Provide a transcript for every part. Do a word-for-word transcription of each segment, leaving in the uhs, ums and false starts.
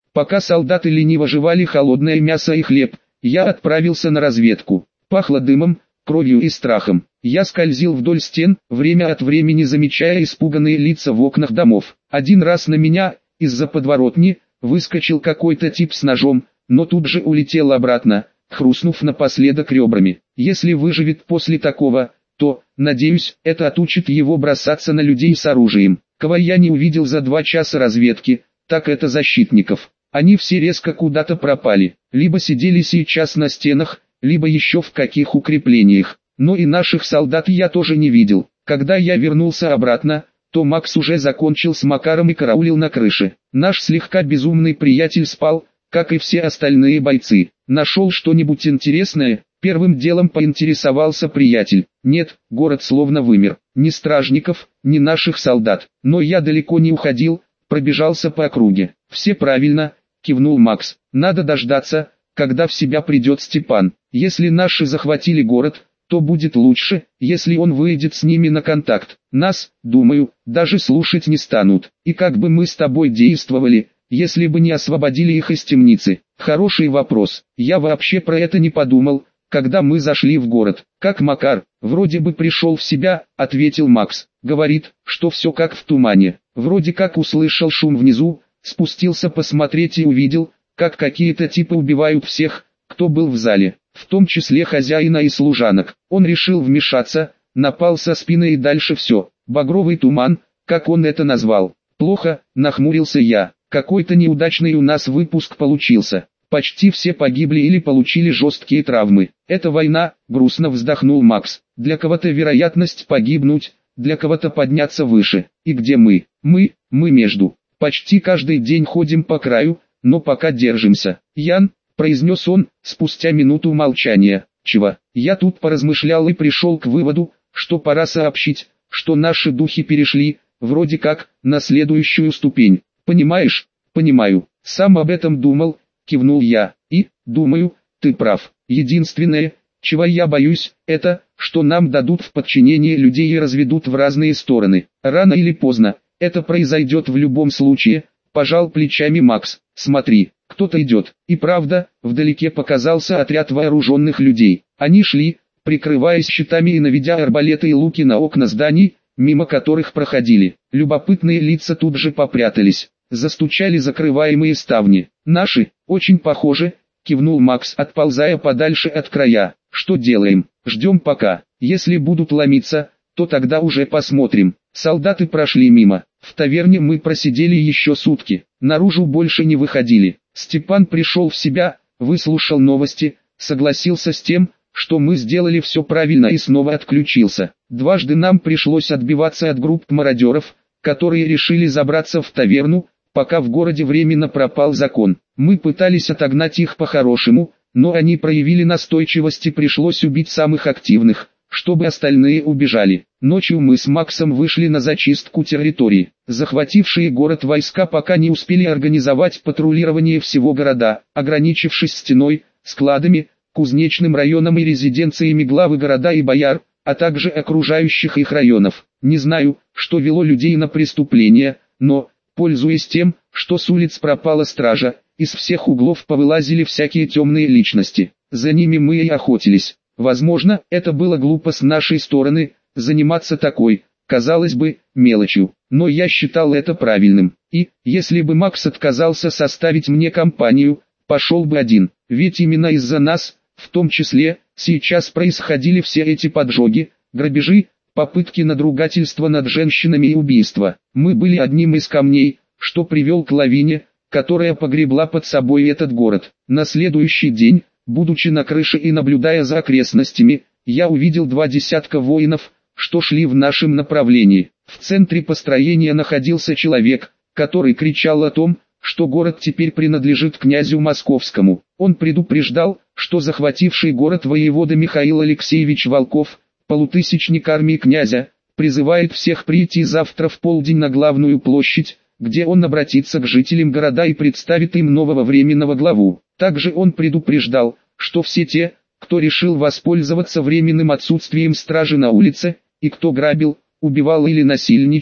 Пока солдаты лениво жевали холодное мясо и хлеб, я отправился на разведку. Пахло дымом, кровью и страхом. Я скользил вдоль стен, время от времени замечая испуганные лица в окнах домов. Один раз на меня, из-за подворотни, выскочил какой-то тип с ножом, но тут же улетел обратно, хрустнув напоследок ребрами. Если выживет после такого, то, надеюсь, это отучит его бросаться на людей с оружием. Кого я не увидел за два часа разведки, так это защитников. Они все резко куда-то пропали, либо сидели сейчас на стенах, либо еще в каких укреплениях. Но и наших солдат я тоже не видел. Когда я вернулся обратно, то Макс уже закончил с Макаром и караулил на крыше. Наш слегка безумный приятель спал, как и все остальные бойцы. Нашел что-нибудь интересное? Первым делом поинтересовался приятель. Нет, город словно вымер. Ни стражников, ни наших солдат. Но я далеко не уходил, пробежался по округе. Все правильно, кивнул Макс. Надо дождаться, когда в себя придет Степан. Если наши захватили город, то будет лучше, если он выйдет с ними на контакт. Нас, думаю, даже слушать не станут. И как бы мы с тобой действовали, если бы не освободили их из темницы? Хороший вопрос. Я вообще про это не подумал, когда мы зашли в город. Как Макар, вроде бы пришел в себя, ответил Макс. Говорит, что все как в тумане. Вроде как услышал шум внизу, спустился посмотреть и увидел, как какие-то типы убивают всех, кто был в зале, в том числе хозяина и служанок. Он решил вмешаться, напал со спины и дальше все. Багровый туман, как он это назвал. Плохо, нахмурился я. Какой-то неудачный у нас выпуск получился. Почти все погибли или получили жесткие травмы. Это война, грустно вздохнул Макс. Для кого-то вероятность погибнуть, для кого-то подняться выше. И где мы? Мы, мы между. Почти каждый день ходим по краю, но пока держимся. Ян, произнес он, спустя минуту молчания. Чего? Я тут поразмышлял и пришел к выводу, что пора сообщить, что наши духи перешли, вроде как, на следующую ступень. Понимаешь? Понимаю. Сам об этом думал, кивнул я. И, думаю, ты прав. Единственное, чего я боюсь, это, что нам дадут в подчинение людей и разведут в разные стороны. Рано или поздно, это произойдет в любом случае, пожал плечами Макс. Смотри, кто-то идет. И правда, вдалеке показался отряд вооруженных людей. Они шли, прикрываясь щитами и наведя арбалеты и луки на окна зданий, мимо которых проходили. Любопытные лица тут же попрятались. Застучали закрываемые ставни. Наши, очень похожи, кивнул Макс, отползая подальше от края. Что делаем? Ждем пока. Если будут ломиться, то тогда уже посмотрим. Солдаты прошли мимо. В таверне мы просидели еще сутки. Наружу больше не выходили. Степан пришел в себя, выслушал новости, согласился с тем, что мы сделали все правильно, и снова отключился. Дважды нам пришлось отбиваться от групп мародеров, которые решили забраться в таверну, пока в городе временно пропал закон. Мы пытались отогнать их по-хорошему, но они проявили настойчивость и пришлось убить самых активных, чтобы остальные убежали. Ночью мы с Максом вышли на зачистку территории. Захватившие город войска пока не успели организовать патрулирование всего города, ограничившись стеной, складами, кузнечным районом и резиденциями главы города и бояр, а также окружающих их районов. Не знаю, что вело людей на преступление, но, пользуясь тем, что с улиц пропала стража, из всех углов повылазили всякие темные личности. За ними мы и охотились. Возможно, это было глупо с нашей стороны, заниматься такой, казалось бы, мелочью, но я считал это правильным. И, если бы Макс отказался составить мне компанию, пошел бы один, ведь именно из-за нас, в том числе, сейчас происходили все эти поджоги, грабежи, попытки надругательства над женщинами и убийства. Мы были одним из камней, что привел к лавине, которая погребла под собой этот город. На следующий день, будучи на крыше и наблюдая за окрестностями, я увидел два десятка воинов, что шли в нашем направлении. В центре построения находился человек, который кричал о том, что город теперь принадлежит князю Московскому. Он предупреждал, что захвативший город воевода Михаил Алексеевич Волков, полутысячник армии князя, призывает всех прийти завтра в полдень на главную площадь, где он обратится к жителям города и представит им нового временного главу. Также он предупреждал, что все те, кто решил воспользоваться временным отсутствием стражи на улице, и кто грабил, убивал или насильничал,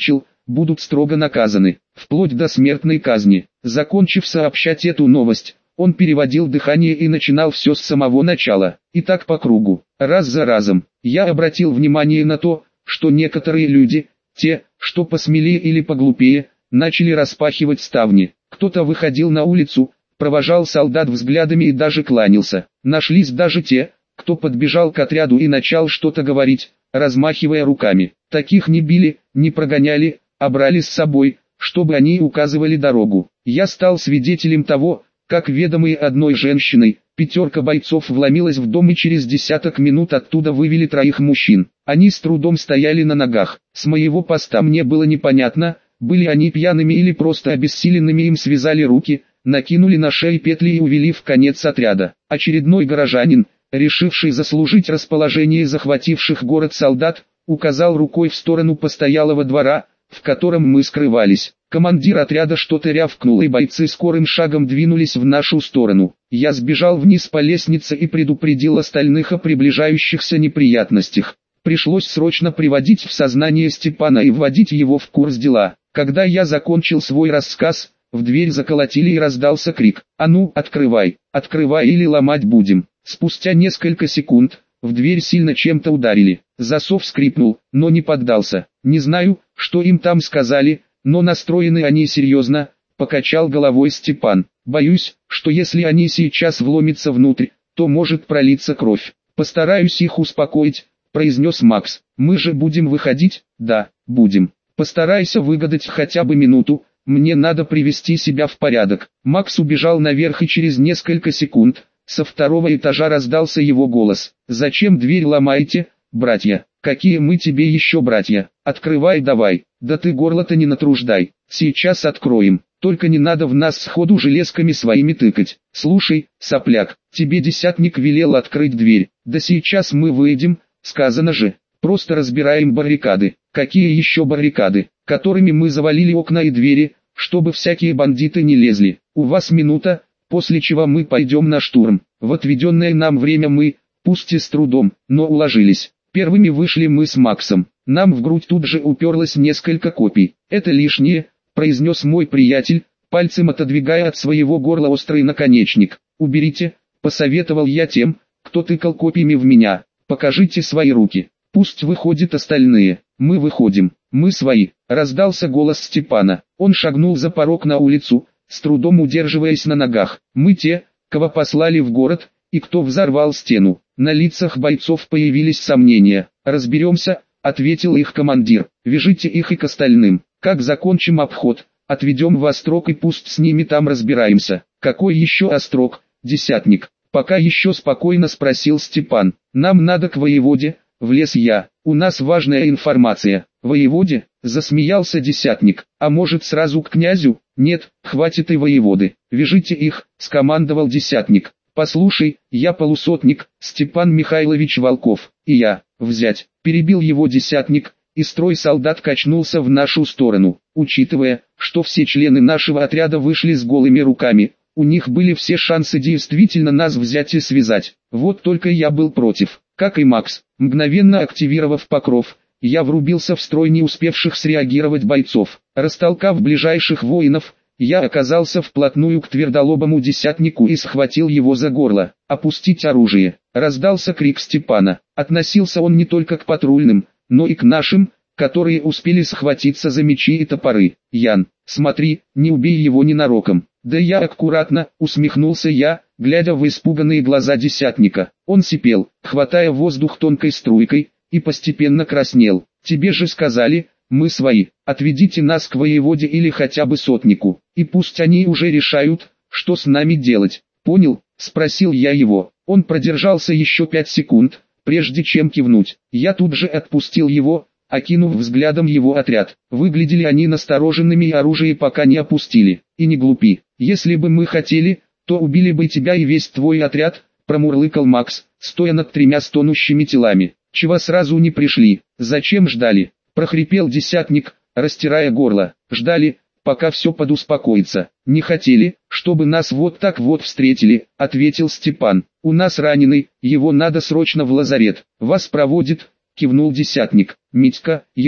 будут строго наказаны, вплоть до смертной казни. Закончив сообщать эту новость, он переводил дыхание и начинал все с самого начала, и так по кругу, раз за разом. Я обратил внимание на то, что некоторые люди, те, что посмелее или поглупее, начали распахивать ставни. Кто-то выходил на улицу, провожал солдат взглядами и даже кланялся. Нашлись даже те, кто подбежал к отряду и начал что-то говорить, размахивая руками. Таких не били, не прогоняли, а брали с собой, чтобы они указывали дорогу. Я стал свидетелем того, как ведомые одной женщиной, пятерка бойцов вломилась в дом и через десяток минут оттуда вывели троих мужчин. Они с трудом стояли на ногах. С моего поста мне было непонятно, были они пьяными или просто обессиленными, им связали руки, накинули на шеи петли и увели в конец отряда. Очередной горожанин, решивший заслужить расположение захвативших город солдат, указал рукой в сторону постоялого двора, в котором мы скрывались. Командир отряда что-то рявкнул, и бойцы скорым шагом двинулись в нашу сторону. Я сбежал вниз по лестнице и предупредил остальных о приближающихся неприятностях. Пришлось срочно приводить в сознание Степана и вводить его в курс дела. Когда я закончил свой рассказ, в дверь заколотили и раздался крик: «А ну, открывай, открывай или ломать будем!» Спустя несколько секунд, в дверь сильно чем-то ударили. Засов скрипнул, но не поддался. Не знаю, что им там сказали, но настроены они серьезно, покачал головой Степан. Боюсь, что если они сейчас вломятся внутрь, то может пролиться кровь. Постараюсь их успокоить, произнес Макс. Мы же будем выходить? Да, будем. Постарайся выгадать хотя бы минуту, мне надо привести себя в порядок. Макс убежал наверх, и через несколько секунд со второго этажа раздался его голос. Зачем дверь ломаете, братья? Какие мы тебе еще братья? Открывай давай. Да ты горло-то не натруждай. Сейчас откроем. Только не надо в нас сходу железками своими тыкать. Слушай, сопляк, тебе десятник велел открыть дверь. Да сейчас мы выйдем, сказано же. Просто разбираем баррикады. Какие еще баррикады? Которыми мы завалили окна и двери, чтобы всякие бандиты не лезли. У вас минута, после чего мы пойдем на штурм. В отведенное нам время мы, пусть и с трудом, но уложились. Первыми вышли мы с Максом. Нам в грудь тут же уперлось несколько копий. Это лишнее, произнес мой приятель, пальцем отодвигая от своего горла острый наконечник. Уберите, посоветовал я тем, кто тыкал копьями в меня. Покажите свои руки. Пусть выходят остальные. Мы выходим. Мы свои. Раздался голос Степана. Он шагнул за порог на улицу, с трудом удерживаясь на ногах. Мы те, кого послали в город, и кто взорвал стену. На лицах бойцов появились сомнения. «Разберемся», — ответил их командир. «Вяжите их и к остальным. Как закончим обход, отведем в острог и пусть с ними там разбираемся». «Какой еще острог, десятник?» Пока еще спокойно спросил Степан. «Нам надо к воеводе», — влез я. «У нас важная информация». «Воеводе?» — засмеялся десятник. «А может сразу к князю?» «Нет, хватит и воеводы. Вяжите их», — скомандовал десятник. «Послушай, я полусотник, Степан Михайлович Волков, и я, взять», — перебил его десятник, и строй солдат качнулся в нашу сторону. Учитывая, что все члены нашего отряда вышли с голыми руками, у них были все шансы действительно нас взять и связать. Вот только я был против, как и Макс. Мгновенно активировав покров, я врубился в строй не успевших среагировать бойцов. Растолкав ближайших воинов, я оказался вплотную к твердолобому десятнику и схватил его за горло. «Опустить оружие!» — раздался крик Степана. Относился он не только к патрульным, но и к нашим, которые успели схватиться за мечи и топоры. «Ян, смотри, не убей его ненароком!» «Да я аккуратно», — усмехнулся я, глядя в испуганные глаза десятника. Он сипел, хватая воздух тонкой струйкой, и постепенно краснел. «Тебе же сказали, мы свои, отведите нас к воеводе или хотя бы сотнику, и пусть они уже решают, что с нами делать». «Понял?» — спросил я его. Он продержался еще пять секунд, прежде чем кивнуть. Я тут же отпустил его, окинув взглядом его отряд. Выглядели они настороженными и оружие пока не опустили. «И не глупи, если бы мы хотели, то убили бы тебя и весь твой отряд», — промурлыкал Макс, стоя над тремя стонущими телами. «Чего сразу не пришли? Зачем ждали?» — прохрипел десятник, растирая горло. «Ждали, пока все подуспокоится. Не хотели, чтобы нас вот так вот встретили», — ответил Степан. «У нас раненый, его надо срочно в лазарет. Вас проводит», — кивнул десятник. «Митька, Егор,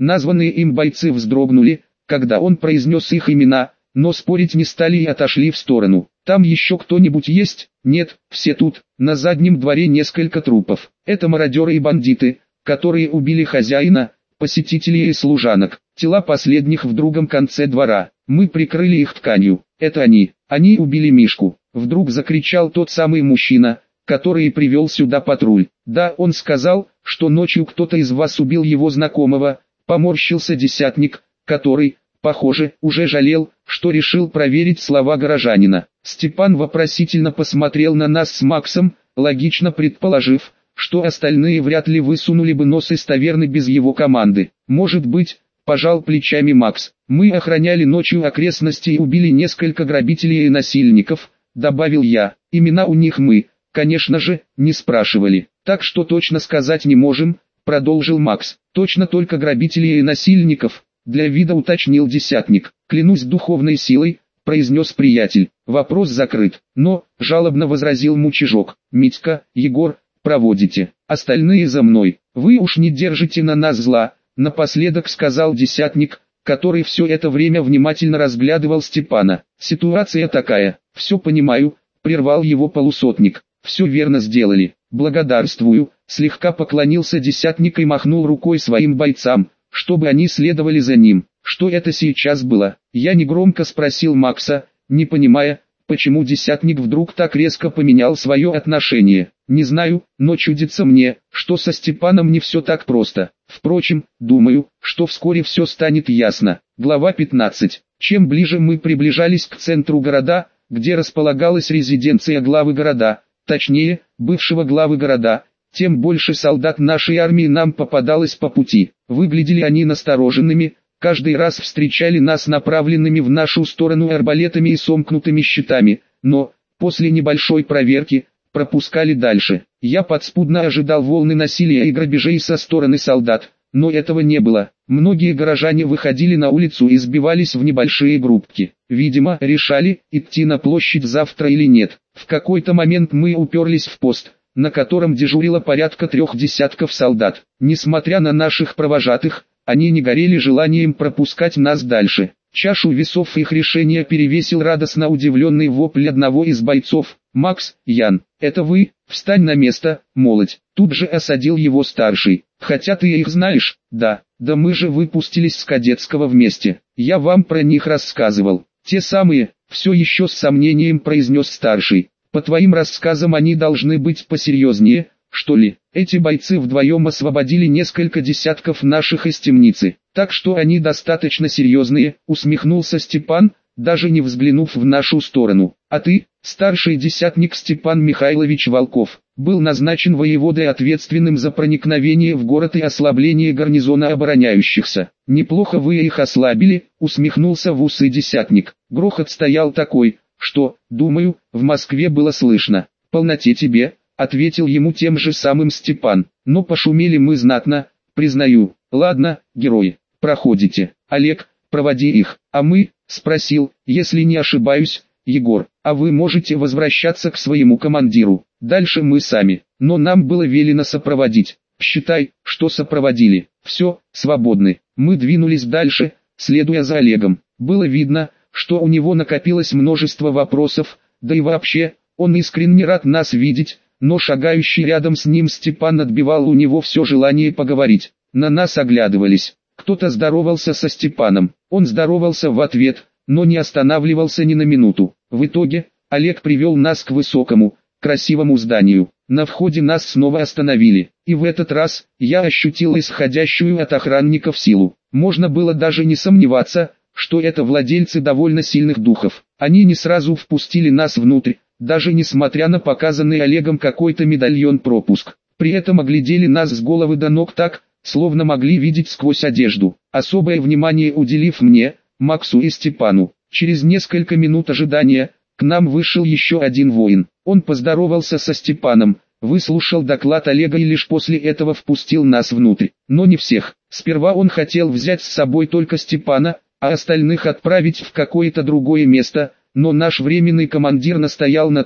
Названные им бойцы вздрогнули, когда он произнес их имена, но спорить не стали и отошли в сторону. «Там еще кто-нибудь есть?» «Нет, все тут, на заднем дворе несколько трупов. Это мародеры и бандиты, которые убили хозяина, посетителей и служанок. Тела последних в другом конце двора. Мы прикрыли их тканью. Это они, они убили Мишку». Вдруг закричал тот самый мужчина, который привел сюда патруль. «Да, он сказал, что ночью кто-то из вас убил его знакомого», поморщился десятник, который, похоже, уже жалел, что решил проверить слова горожанина. Степан вопросительно посмотрел на нас с Максом, логично предположив, что остальные вряд ли высунули бы нос из таверны без его команды. «Может быть», – пожал плечами Макс. «Мы охраняли ночью окрестности и убили несколько грабителей и насильников», – добавил я. «Имена у них мы, конечно же, не спрашивали. Так что точно сказать не можем», – продолжил Макс. «Точно только грабителей и насильников», – для вида уточнил десятник. «Клянусь духовной силой», – произнес приятель. «Вопрос закрыт». «Но», – жалобно возразил мучежок. «Митька, Егор, проводите. Остальные за мной. Вы уж не держите на нас зла», – напоследок сказал десятник, который все это время внимательно разглядывал Степана. «Ситуация такая». «Все понимаю», – прервал его полусотник. «Все верно сделали. Благодарствую», – слегка поклонился десятник и махнул рукой своим бойцам, чтобы они следовали за ним. «Что это сейчас было?» Я негромко спросил Макса, не понимая, почему десятник вдруг так резко поменял свое отношение. «Не знаю, но чудится мне, что со Степаном не все так просто. Впрочем, думаю, что вскоре все станет ясно». Глава пятнадцать. Чем ближе мы приближались к центру города, где располагалась резиденция главы города, точнее, бывшего главы города, тем больше солдат нашей армии нам попадалось по пути. Выглядели они настороженными, каждый раз встречали нас направленными в нашу сторону арбалетами и сомкнутыми щитами, но, после небольшой проверки, пропускали дальше. Я подспудно ожидал волны насилия и грабежей со стороны солдат, но этого не было. Многие горожане выходили на улицу и сбивались в небольшие группки. Видимо, решали, идти на площадь завтра или нет. В какой-то момент мы уперлись в пост, на котором дежурило порядка трех десятков солдат. Несмотря на наших провожатых, они не горели желанием пропускать нас дальше. Чашу весов их решения перевесил радостно удивленный вопль одного из бойцов. «Макс, Ян, это вы? Встань на место, молодь!» Тут же осадил его старший. «Хотя ты их знаешь?» «Да, да мы же выпустились с кадетского вместе. Я вам про них рассказывал». «Те самые», все еще с сомнением произнес старший. «По твоим рассказам они должны быть посерьезнее, что ли?» Эти бойцы вдвоем освободили несколько десятков наших из темницы. «Так что они достаточно серьезные», усмехнулся Степан, даже не взглянув в нашу сторону. «А ты, старший десятник Степан Михайлович Волков, был назначен воеводой, ответственным за проникновение в город и ослабление гарнизона обороняющихся. Неплохо вы их ослабили», усмехнулся в усы десятник. Грохот стоял такой, что, думаю, в Москве было слышно. «Полноте тебе», ответил ему тем же самым Степан. «Но пошумели мы знатно, признаю. Ладно, герои, проходите. Олег, проводи их. А мы?» спросил, если не ошибаюсь, Егор. «А вы можете возвращаться к своему командиру. Дальше мы сами. Но нам было велено сопроводить. Считай, что сопроводили. Все, свободны». Мы двинулись дальше, следуя за Олегом. Было видно, что у него накопилось множество вопросов, да и вообще, он искренне рад нас видеть, но шагающий рядом с ним Степан отбивал у него все желание поговорить. На нас оглядывались. Кто-то здоровался со Степаном. Он здоровался в ответ, но не останавливался ни на минуту. В итоге, Олег привел нас к высокому, красивому зданию. На входе нас снова остановили. И в этот раз, я ощутил исходящую от охранников силу. Можно было даже не сомневаться, что это владельцы довольно сильных духов. Они не сразу впустили нас внутрь, даже несмотря на показанный Олегом какой-то медальон-пропуск. При этом оглядели нас с головы до ног так, словно могли видеть сквозь одежду. Особое внимание уделив мне, Максу и Степану. Через несколько минут ожидания, к нам вышел еще один воин. Он поздоровался со Степаном, выслушал доклад Олега и лишь после этого впустил нас внутрь. Но не всех. Сперва он хотел взять с собой только Степана, а остальных отправить в какое-то другое место, но наш временный командир настоял на том,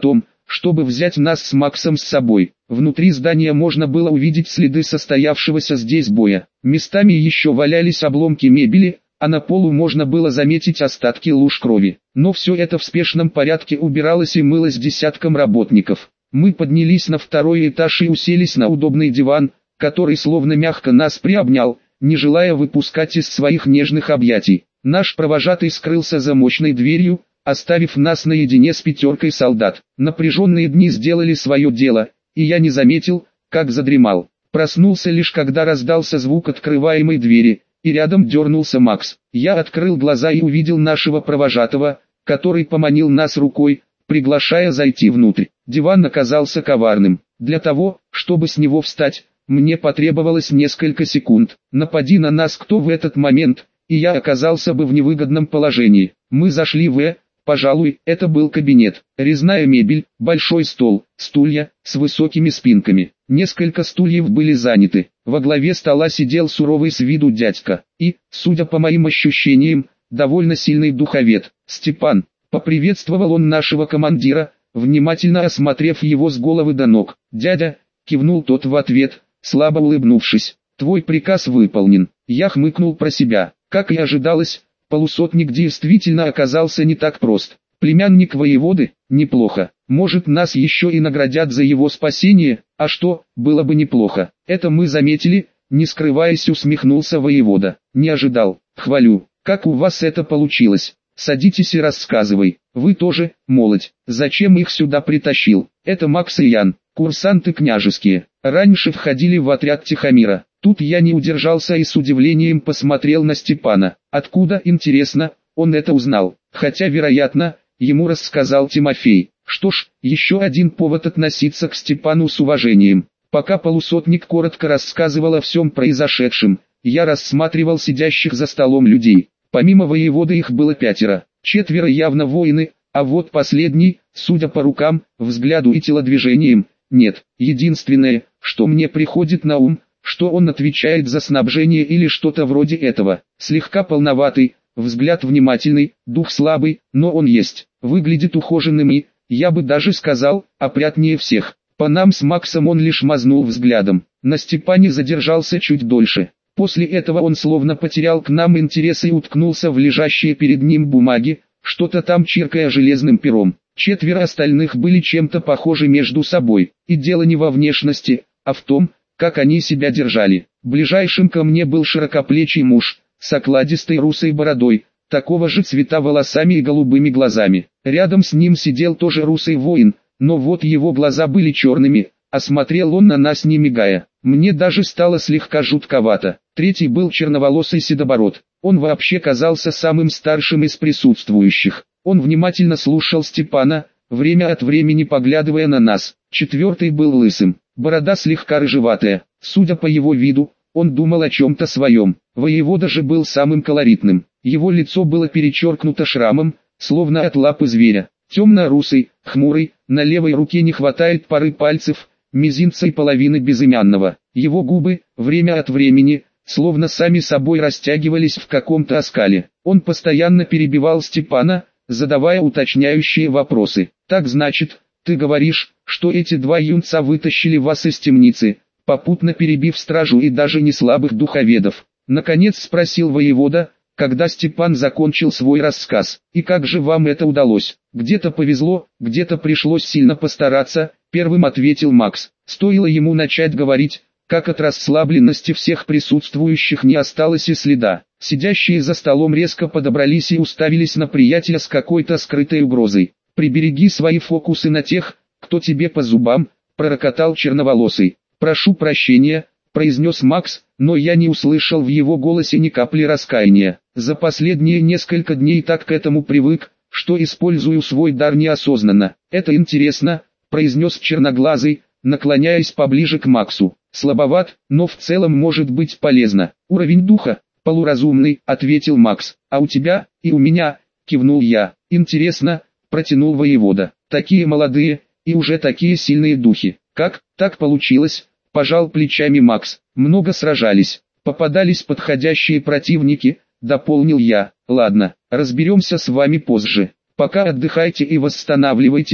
чтобы взять нас с Максом с собой. Внутри здания можно было увидеть следы состоявшегося здесь боя. Местами еще валялись обломки мебели, а на полу можно было заметить остатки луж крови. Но все это в спешном порядке убиралось и мылось десятком работников. Мы поднялись на второй этаж и уселись на удобный диван, который словно мягко нас приобнял, не желая выпускать из своих нежных объятий. Наш провожатый скрылся за мощной дверью, оставив нас наедине с пятеркой солдат. Напряженные дни сделали свое дело, и я не заметил, как задремал. Проснулся лишь когда раздался звук открываемой двери, и рядом дернулся Макс. Я открыл глаза и увидел нашего провожатого, который поманил нас рукой, приглашая зайти внутрь. Диван оказался коварным. Для того, чтобы с него встать, мне потребовалось несколько секунд. Напади на нас кто в этот момент, и я оказался бы в невыгодном положении. Мы зашли в «Э», пожалуй, это был кабинет. Резная мебель, большой стол, стулья, с высокими спинками. Несколько стульев были заняты. Во главе стола сидел суровый с виду дядька. И, судя по моим ощущениям, довольно сильный духовед. «Степан», — поприветствовал он нашего командира, внимательно осмотрев его с головы до ног. «Дядя», — кивнул тот в ответ, слабо улыбнувшись. «Твой приказ выполнен». Я хмыкнул про себя. Как и ожидалось, полусотник действительно оказался не так прост. Племянник воеводы, неплохо. Может, нас еще и наградят за его спасение, а что, было бы неплохо. Это мы заметили, не скрываясь, усмехнулся воевода. Не ожидал. Хвалю. Как у вас это получилось? Садитесь и рассказывай. Вы тоже, молодь. Зачем их сюда притащил? Это Макс и Ян, курсанты княжеские. Раньше входили в отряд Тихомира. Тут я не удержался и с удивлением посмотрел на Степана. Откуда, интересно, он это узнал? Хотя, вероятно, ему рассказал Тимофей. Что ж, еще один повод относиться к Степану с уважением. Пока полусотник коротко рассказывал о всем произошедшем, я рассматривал сидящих за столом людей. Помимо воеводы их было пятеро, четверо явно воины, а вот последний, судя по рукам, взгляду и телодвижениям, нет. Единственное, что мне приходит на ум, что он отвечает за снабжение или что-то вроде этого. Слегка полноватый, взгляд внимательный, дух слабый, но он есть. Выглядит ухоженным и, я бы даже сказал, опрятнее всех. По нам с Максом он лишь мазнул взглядом. На Степане задержался чуть дольше. После этого он словно потерял к нам интерес и уткнулся в лежащие перед ним бумаги, что-то там чиркая железным пером. Четверо остальных были чем-то похожи между собой. И дело не во внешности, а в том, как они себя держали. Ближайшим ко мне был широкоплечий муж, с окладистой русой бородой, такого же цвета волосами и голубыми глазами. Рядом с ним сидел тоже русый воин, но вот его глаза были черными, а смотрел он на нас не мигая. Мне даже стало слегка жутковато. Третий был черноволосый седобород. Он вообще казался самым старшим из присутствующих. Он внимательно слушал Степана, время от времени поглядывая на нас. Четвертый был лысым. Борода слегка рыжеватая. Судя по его виду, он думал о чем-то своем. Воевода же был самым колоритным. Его лицо было перечеркнуто шрамом, словно от лапы зверя. Темно-русый, хмурый, на левой руке не хватает пары пальцев, мизинца и половины безымянного. Его губы, время от времени, словно сами собой растягивались в каком-то оскале. Он постоянно перебивал Степана, задавая уточняющие вопросы. «Так значит, ты говоришь, что эти два юнца вытащили вас из темницы, попутно перебив стражу и даже не слабых духоведов?» Наконец спросил воевода, когда Степан закончил свой рассказ. «И как же вам это удалось? Где-то повезло, где-то пришлось сильно постараться», первым ответил Макс. Стоило ему начать говорить, как от расслабленности всех присутствующих не осталось и следа. Сидящие за столом резко подобрались и уставились на приятеля с какой-то скрытой угрозой. «Прибереги свои фокусы на тех, кто тебе по зубам», пророкотал черноволосый. «Прошу прощения», произнес Макс, но я не услышал в его голосе ни капли раскаяния. За последние несколько дней так к этому привык, что использую свой дар неосознанно. «Это интересно», произнес черноглазый, наклоняясь поближе к Максу. «Слабоват, но в целом может быть полезно. Уровень духа, полуразумный», ответил Макс. «А у тебя, и у меня», кивнул я. «Интересно», протянул воевода. «Такие молодые, и уже такие сильные духи. Как, так получилось?» Пожал плечами Макс. «Много сражались, попадались подходящие противники», дополнил я. «Ладно, разберемся с вами позже. Пока отдыхайте и восстанавливайтесь»,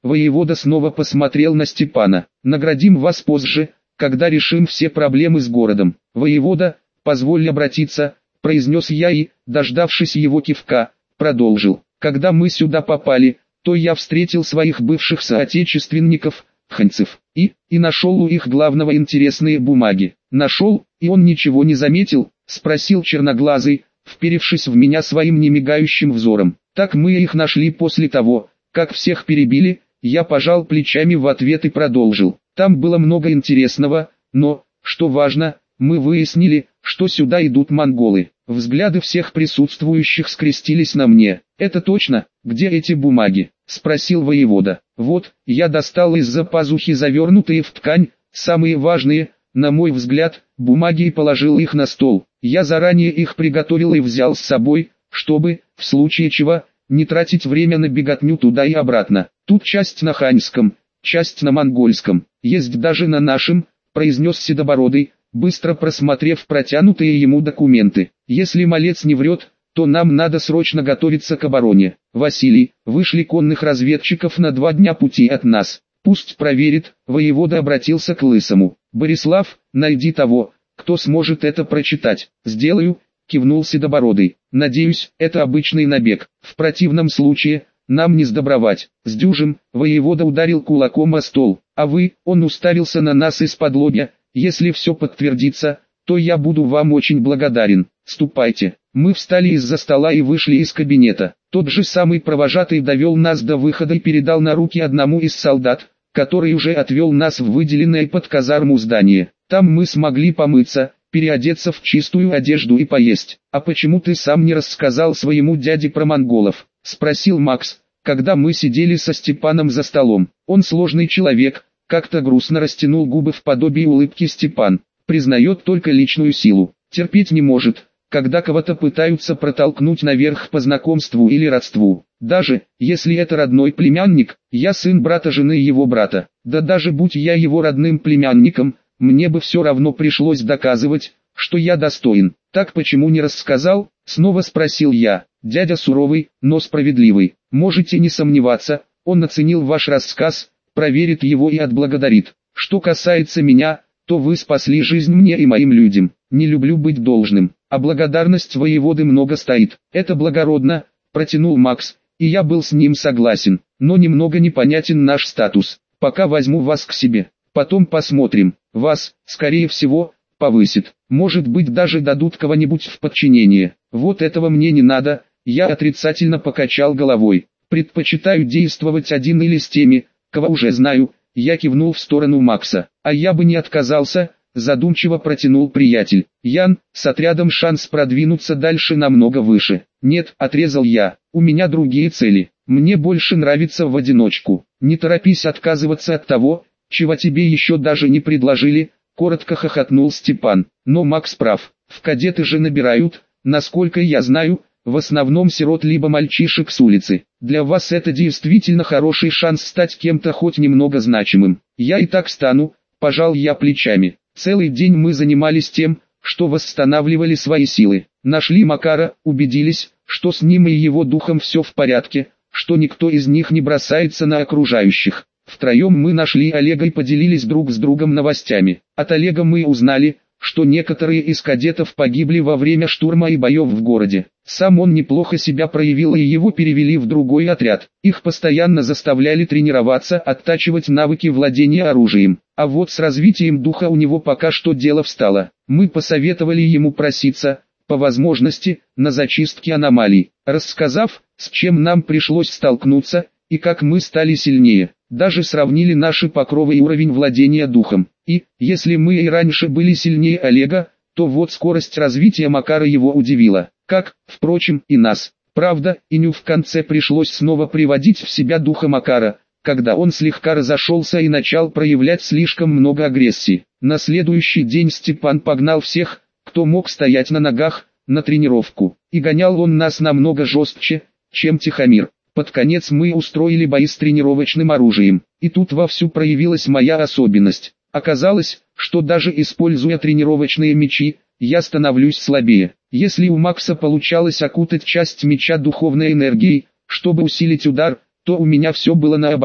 Воевода снова посмотрел на Степана. Наградим вас позже, когда решим все проблемы с городом. Воевода, позволь обратиться, произнес я и, дождавшись его кивка, продолжил. Когда мы сюда попали, то я встретил своих бывших соотечественников, ханьцев, и, и нашел у их главного интересные бумаги. Нашел, и он ничего не заметил, спросил черноглазый, вперевшись в меня своим немигающим взором. Так мы их нашли после того, как всех перебили. Я пожал плечами в ответ и продолжил. Там было много интересного, но, что важно, мы выяснили, что сюда идут монголы. Взгляды всех присутствующих скрестились на мне. «Это точно? Где эти бумаги?» – спросил воевода. «Вот, я достал из-за пазухи завернутые в ткань, самые важные, на мой взгляд, бумаги и положил их на стол. Я заранее их приготовил и взял с собой, чтобы, в случае чего, не тратить время на беготню туда и обратно. Тут часть на ханьском, часть на монгольском, есть даже на нашем», – произнес Седобородый, быстро просмотрев протянутые ему документы. «Если малец не врет, то нам надо срочно готовиться к обороне. Василий, вышли конных разведчиков на два дня пути от нас. Пусть проверит», — воевода обратился к Лысому. «Борислав, найди того, кто сможет это прочитать». «Сделаю», — кивнул Седобородый. «Надеюсь, это обычный набег. В противном случае, нам не сдобровать». «С дюжем», — воевода ударил кулаком о стол. «А вы», — он уставился на нас из-под лобья, — «если все подтвердится, то я буду вам очень благодарен. Ступайте». Мы встали из-за стола и вышли из кабинета. Тот же самый провожатый довел нас до выхода и передал на руки одному из солдат, который уже отвел нас в выделенное под казарму здание. Там мы смогли помыться, переодеться в чистую одежду и поесть. «А почему ты сам не рассказал своему дяде про монголов?» – спросил Макс, когда мы сидели со Степаном за столом. «Он сложный человек», – как-то грустно растянул губы в подобии улыбки Степан. «Признает только личную силу, терпеть не может, когда кого-то пытаются протолкнуть наверх по знакомству или родству. Даже, если это родной племянник, я сын брата жены его брата. Да даже будь я его родным племянником, мне бы все равно пришлось доказывать, что я достоин. Так почему не рассказал?» — снова спросил я. «Дядя суровый, но справедливый. Можете не сомневаться, он оценил ваш рассказ, проверит его и отблагодарит. Что касается меня, то вы спасли жизнь мне и моим людям. Не люблю быть должным, а благодарность воеводы много стоит. Это благородно», — протянул Макс, и я был с ним согласен. «Но немного непонятен наш статус. Пока возьму вас к себе, потом посмотрим. Вас, скорее всего, повысит. Может быть, даже дадут кого-нибудь в подчинение. Вот этого мне не надо». Я отрицательно покачал головой. «Предпочитаю действовать один или с теми, кого уже знаю». Я кивнул в сторону Макса. «А я бы не отказался», — задумчиво протянул приятель. «Ян, с отрядом шанс продвинуться дальше намного выше». «Нет», — отрезал я, — «у меня другие цели. Мне больше нравится в одиночку». «Не торопись отказываться от того, чего тебе еще даже не предложили», — коротко хохотнул Степан. «Но Макс прав, в кадеты же набирают, насколько я знаю, в основном сирот либо мальчишек с улицы. Для вас это действительно хороший шанс стать кем-то хоть немного значимым. Я и так стану», — пожал я плечами. Целый день мы занимались тем, что восстанавливали свои силы. Нашли Макара, убедились, что с ним и его духом все в порядке, что никто из них не бросается на окружающих. Втроем мы нашли Олега и поделились друг с другом новостями. От Олега мы узнали, что некоторые из кадетов погибли во время штурма и боев в городе. Сам он неплохо себя проявил, и его перевели в другой отряд. Их постоянно заставляли тренироваться, оттачивать навыки владения оружием. А вот с развитием духа у него пока что дело встало. Мы посоветовали ему проситься, по возможности, на зачистки аномалий, рассказав, с чем нам пришлось столкнуться, и как мы стали сильнее. Даже сравнили наши покровы и уровень владения духом. И, если мы и раньше были сильнее Олега, то вот скорость развития Макара его удивила. Как, впрочем, и нас. Правда, Иню в конце пришлось снова приводить в себя духа Макара, когда он слегка разошелся и начал проявлять слишком много агрессии. На следующий день Степан погнал всех, кто мог стоять на ногах, на тренировку. И гонял он нас намного жестче, чем Тихомир. Под конец мы устроили бои с тренировочным оружием. И тут вовсю проявилась моя особенность. Оказалось, что даже используя тренировочные мечи, я становлюсь слабее. Если у Макса получалось окутать часть меча духовной энергией, чтобы усилить удар, то у меня все было наоборот.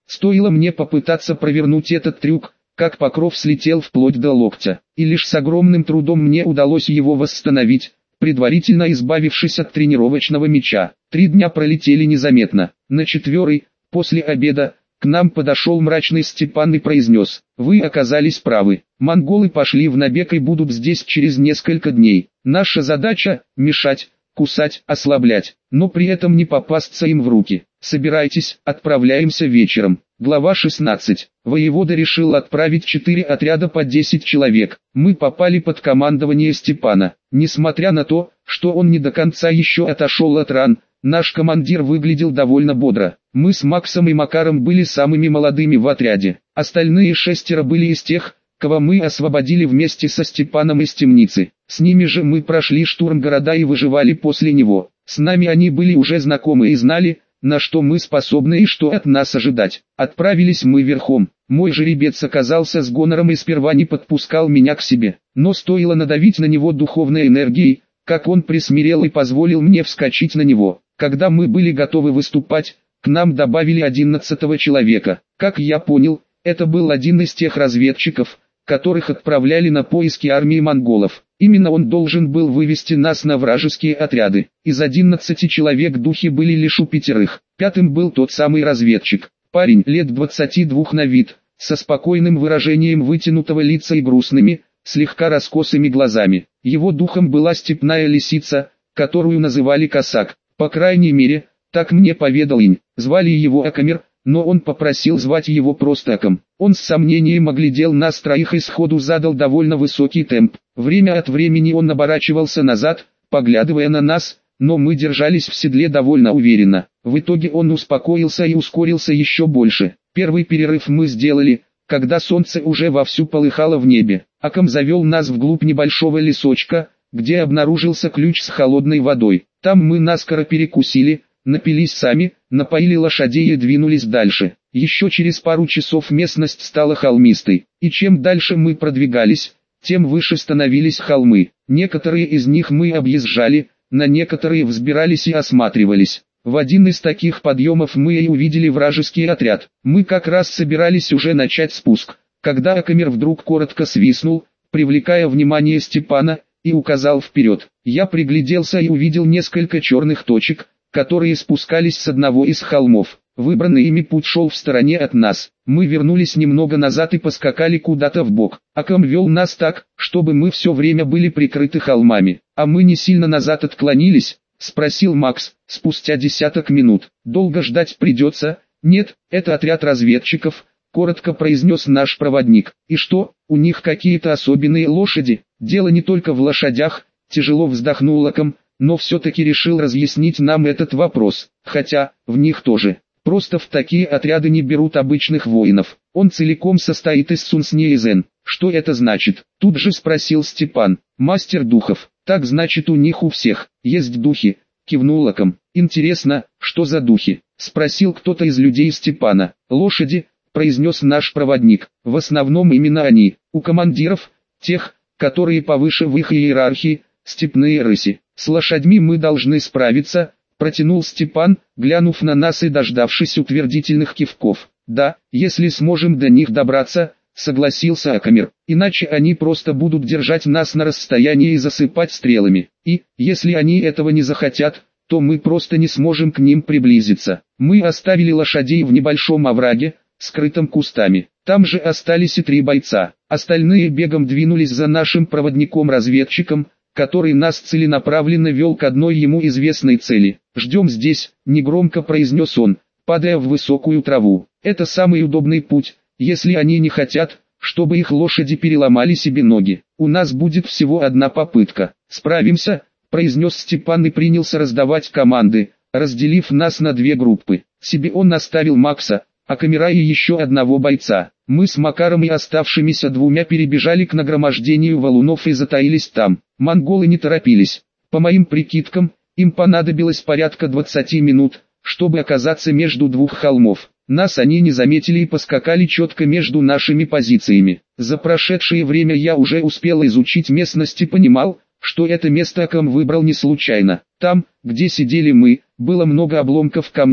Стоило мне попытаться провернуть этот трюк, как покров слетел вплоть до локтя, и лишь с огромным трудом мне удалось его восстановить, предварительно избавившись от тренировочного мяча. Три дня пролетели незаметно. На четвертый, после обеда, к нам подошел мрачный Степан и произнес: «Вы оказались правы. Монголы пошли в набег и будут здесь через несколько дней. Наша задача – мешать, кусать, ослаблять, но при этом не попасться им в руки. Собирайтесь, отправляемся вечером». Глава шестнадцать. Воевода решил отправить четыре отряда по десять человек. Мы попали под командование Степана. Несмотря на то, что он не до конца еще отошел от ран, наш командир выглядел довольно бодро. Мы с Максом и Макаром были самыми молодыми в отряде. Остальные шестеро были из тех, кого мы освободили вместе со Степаном из темницы. С ними же мы прошли штурм города и выживали после него. С нами они были уже знакомы и знали, на что мы способны и что от нас ожидать. Отправились мы верхом. Мой жеребец оказался с гонором и сперва не подпускал меня к себе. Но стоило надавить на него духовной энергией, как он присмирел и позволил мне вскочить на него. Когда мы были готовы выступать, к нам добавили одиннадцатого человека. Как я понял, это был один из тех разведчиков, которых отправляли на поиски армии монголов. Именно он должен был вывести нас на вражеские отряды. Из одиннадцати человек духи были лишь у пятерых. Пятым был тот самый разведчик. Парень лет двадцати двух на вид, со спокойным выражением вытянутого лица и грустными, слегка раскосыми глазами. Его духом была степная лисица, которую называли Косак. По крайней мере, так мне поведал Инь. Звали его Акамир, но он попросил звать его просто Аком. Он с сомнением оглядел нас троих и сходу задал довольно высокий темп. Время от времени он оборачивался назад, поглядывая на нас, но мы держались в седле довольно уверенно. В итоге он успокоился и ускорился еще больше. Первый перерыв мы сделали, когда солнце уже вовсю полыхало в небе. Аком завел нас вглубь небольшого лесочка, где обнаружился ключ с холодной водой. Там мы наскоро перекусили, напились сами, напоили лошадей и двинулись дальше. Еще через пару часов местность стала холмистой, и чем дальше мы продвигались, тем выше становились холмы. Некоторые из них мы объезжали, на некоторые взбирались и осматривались. В один из таких подъемов мы и увидели вражеский отряд. Мы как раз собирались уже начать спуск, когда Акамир вдруг коротко свистнул, привлекая внимание Степана, и указал вперед. Я пригляделся и увидел несколько черных точек, которые спускались с одного из холмов. Выбранный ими путь шел в стороне от нас. Мы вернулись немного назад и поскакали куда-то вбок. Акам вел нас так, чтобы мы все время были прикрыты холмами. «А мы не сильно назад отклонились?» — спросил Макс, спустя десяток минут. «Долго ждать придется?» «Нет, это отряд разведчиков», — коротко произнес наш проводник. «И что, у них какие-то особенные лошади?» «Дело не только в лошадях», — тяжело вздохнул Акам, но все-таки решил разъяснить нам этот вопрос. «Хотя, в них тоже. Просто в такие отряды не берут обычных воинов. Он целиком состоит из Сунсне и Зен». «Что это значит?» — тут же спросил Степан. «Мастер духов. Так значит, у них у всех есть духи», — кивнул Акам. «Интересно, что за духи?» — спросил кто-то из людей Степана. «Лошади», — произнес наш проводник. «В основном именно они. У командиров, тех, которые повыше в их иерархии, степные рыси. С лошадьми мы должны справиться», — протянул Степан, глянув на нас и дождавшись утвердительных кивков. «Да, если сможем до них добраться», — согласился Акамир. «Иначе они просто будут держать нас на расстоянии и засыпать стрелами. И, если они этого не захотят, то мы просто не сможем к ним приблизиться». Мы оставили лошадей в небольшом овраге, скрытом кустами. Там же остались и три бойца. Остальные бегом двинулись за нашим проводником-разведчиком, который нас целенаправленно вел к одной ему известной цели. «Ждем здесь», — негромко произнес он, падая в высокую траву. «Это самый удобный путь, если они не хотят, чтобы их лошади переломали себе ноги. У нас будет всего одна попытка. Справимся», — произнес Степан и принялся раздавать команды, разделив нас на две группы. Себе он оставил Макса, Акамира и еще одного бойца. Мы с Макаром и оставшимися двумя перебежали к нагромождению валунов и затаились там. Монголы не торопились. По моим прикидкам, им понадобилось порядка двадцати минут, чтобы оказаться между двух холмов. Нас они не заметили и поскакали четко между нашими позициями. За прошедшее время я уже успел изучить местность и понимал, что это место Акам выбрал не случайно. Там, где сидели мы, было много обломков камней,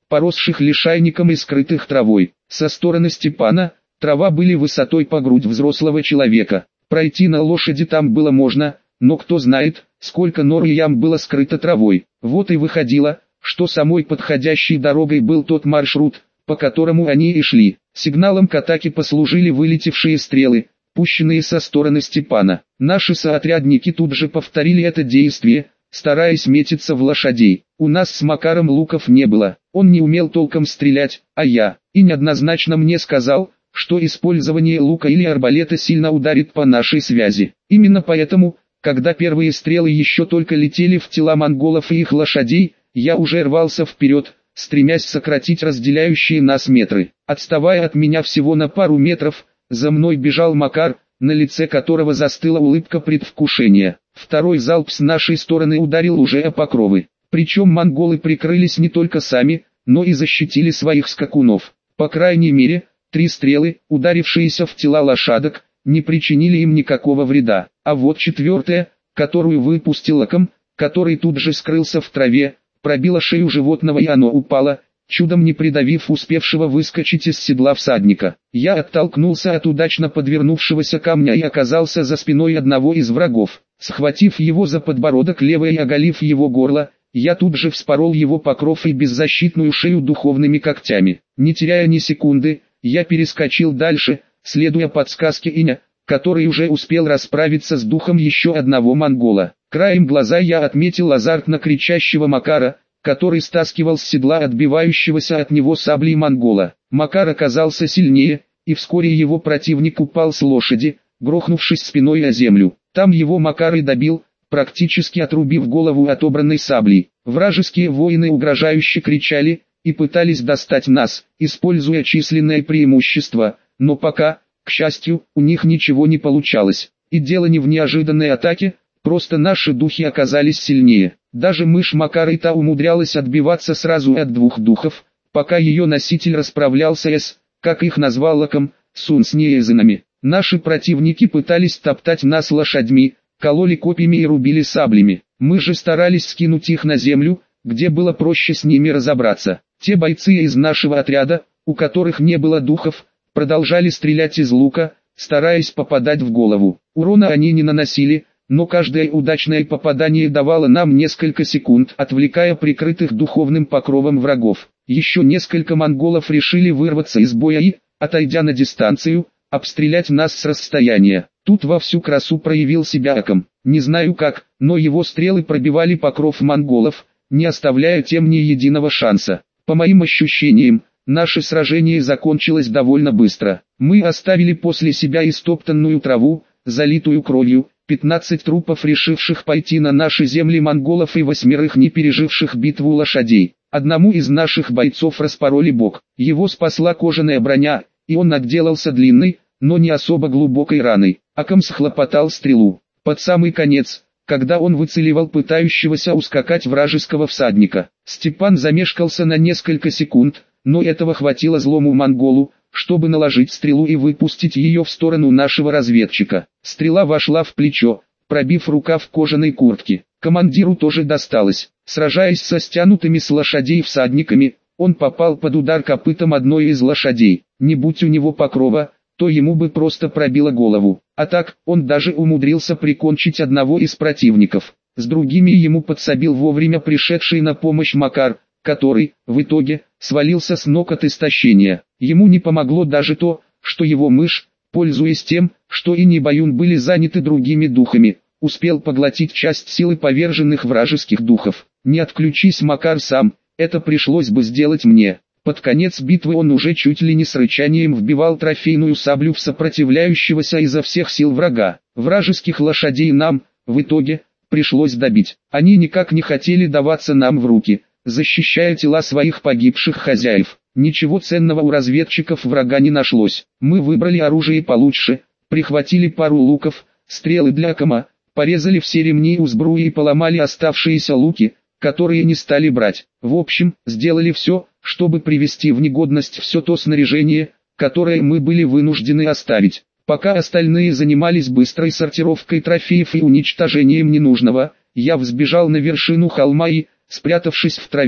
поросших лишайником и скрытых травой. Со стороны Степана, трава были высотой по грудь взрослого человека. Пройти на лошади там было можно, но кто знает, сколько нор и ям было скрыто травой. Вот и выходило, что самой подходящей дорогой был тот маршрут, по которому они и шли. Сигналом к атаке послужили вылетевшие стрелы, пущенные со стороны Степана. Наши соотрядники тут же повторили это действие, стараясь метиться в лошадей. У нас с Макаром луков не было, он не умел толком стрелять, а я, и неоднозначно мне сказал, что использование лука или арбалета сильно ударит по нашей связи. Именно поэтому, когда первые стрелы еще только летели в тела монголов и их лошадей, я уже рвался вперед, стремясь сократить разделяющие нас метры. Отставая от меня всего на пару метров, за мной бежал Макар, на лице которого застыла улыбка предвкушения. Второй залп с нашей стороны ударил уже о покровы. Причем монголы прикрылись не только сами, но и защитили своих скакунов. По крайней мере, три стрелы, ударившиеся в тела лошадок, не причинили им никакого вреда. А вот четвертая, которую выпустил Аком, который тут же скрылся в траве, пробила шею животного и оно упало, чудом не придавив успевшего выскочить из седла всадника. Я оттолкнулся от удачно подвернувшегося камня и оказался за спиной одного из врагов. Схватив его за подбородок левой и оголив его горло, я тут же вспорол его покров и беззащитную шею духовными когтями. Не теряя ни секунды, я перескочил дальше, следуя подсказке Иня, который уже успел расправиться с духом еще одного монгола. Краем глаза я отметил азартно кричащего Макара, который стаскивал с седла отбивающегося от него саблей монгола. Макар оказался сильнее, и вскоре его противник упал с лошади, грохнувшись спиной о землю. Там его Макар и добил, практически отрубив голову отобранной саблей. Вражеские воины угрожающе кричали и пытались достать нас, используя численное преимущество, но пока, к счастью, у них ничего не получалось. И дело не в неожиданной атаке, просто наши духи оказались сильнее. Даже мышь Макара и та умудрялась отбиваться сразу от двух духов, пока ее носитель расправлялся с, как их назвал Аком, сунснеязынами. Наши противники пытались топтать нас лошадьми, кололи копьями и рубили саблями. Мы же старались скинуть их на землю, где было проще с ними разобраться. Те бойцы из нашего отряда, у которых не было духов, продолжали стрелять из лука, стараясь попадать в голову. Урона они не наносили, но каждое удачное попадание давало нам несколько секунд, отвлекая прикрытых духовным покровом врагов. Еще несколько монголов решили вырваться из боя и, отойдя на дистанцию, обстрелять нас с расстояния. Тут во всю красу проявил себя Аком. Не знаю как, но его стрелы пробивали покров монголов, не оставляя тем ни единого шанса. По моим ощущениям, наше сражение закончилось довольно быстро. Мы оставили после себя истоптанную траву, залитую кровью, пятнадцать трупов, решивших пойти на наши земли монголов, и восьмерых не переживших битву лошадей. Одному из наших бойцов распороли бок. Его спасла кожаная броня, и он отделался длинной, но не особо глубокой раной. Аком схлопотал стрелу. Под самый конец, когда он выцеливал пытающегося ускакать вражеского всадника, Степан замешкался на несколько секунд, но этого хватило злому монголу, чтобы наложить стрелу и выпустить ее в сторону нашего разведчика. Стрела вошла в плечо, пробив рукав кожаной куртки. Командиру тоже досталось. Сражаясь со стянутыми с лошадей всадниками, он попал под удар копытом одной из лошадей. Не будь у него покрова, то ему бы просто пробило голову. А так, он даже умудрился прикончить одного из противников. С другими ему подсобил вовремя пришедший на помощь Макар, который, в итоге, свалился с ног от истощения. Ему не помогло даже то, что его мышь, пользуясь тем, что и не Баюн были заняты другими духами, успел поглотить часть силы поверженных вражеских духов. Не отключись Макар сам, это пришлось бы сделать мне. Под конец битвы он уже чуть ли не с рычанием вбивал трофейную саблю в сопротивляющегося изо всех сил врага. Вражеских лошадей нам, в итоге, пришлось добить. Они никак не хотели даваться нам в руки, защищая тела своих погибших хозяев. Ничего ценного у разведчиков врага не нашлось. Мы выбрали оружие получше, прихватили пару луков, стрелы для Акома, порезали все ремни у сбруи и поломали оставшиеся луки, которые не стали брать. В общем, сделали все, чтобы привести в негодность все то снаряжение, которое мы были вынуждены оставить. Пока остальные занимались быстрой сортировкой трофеев и уничтожением ненужного, я взбежал на вершину холма и, спрятавшись в траве,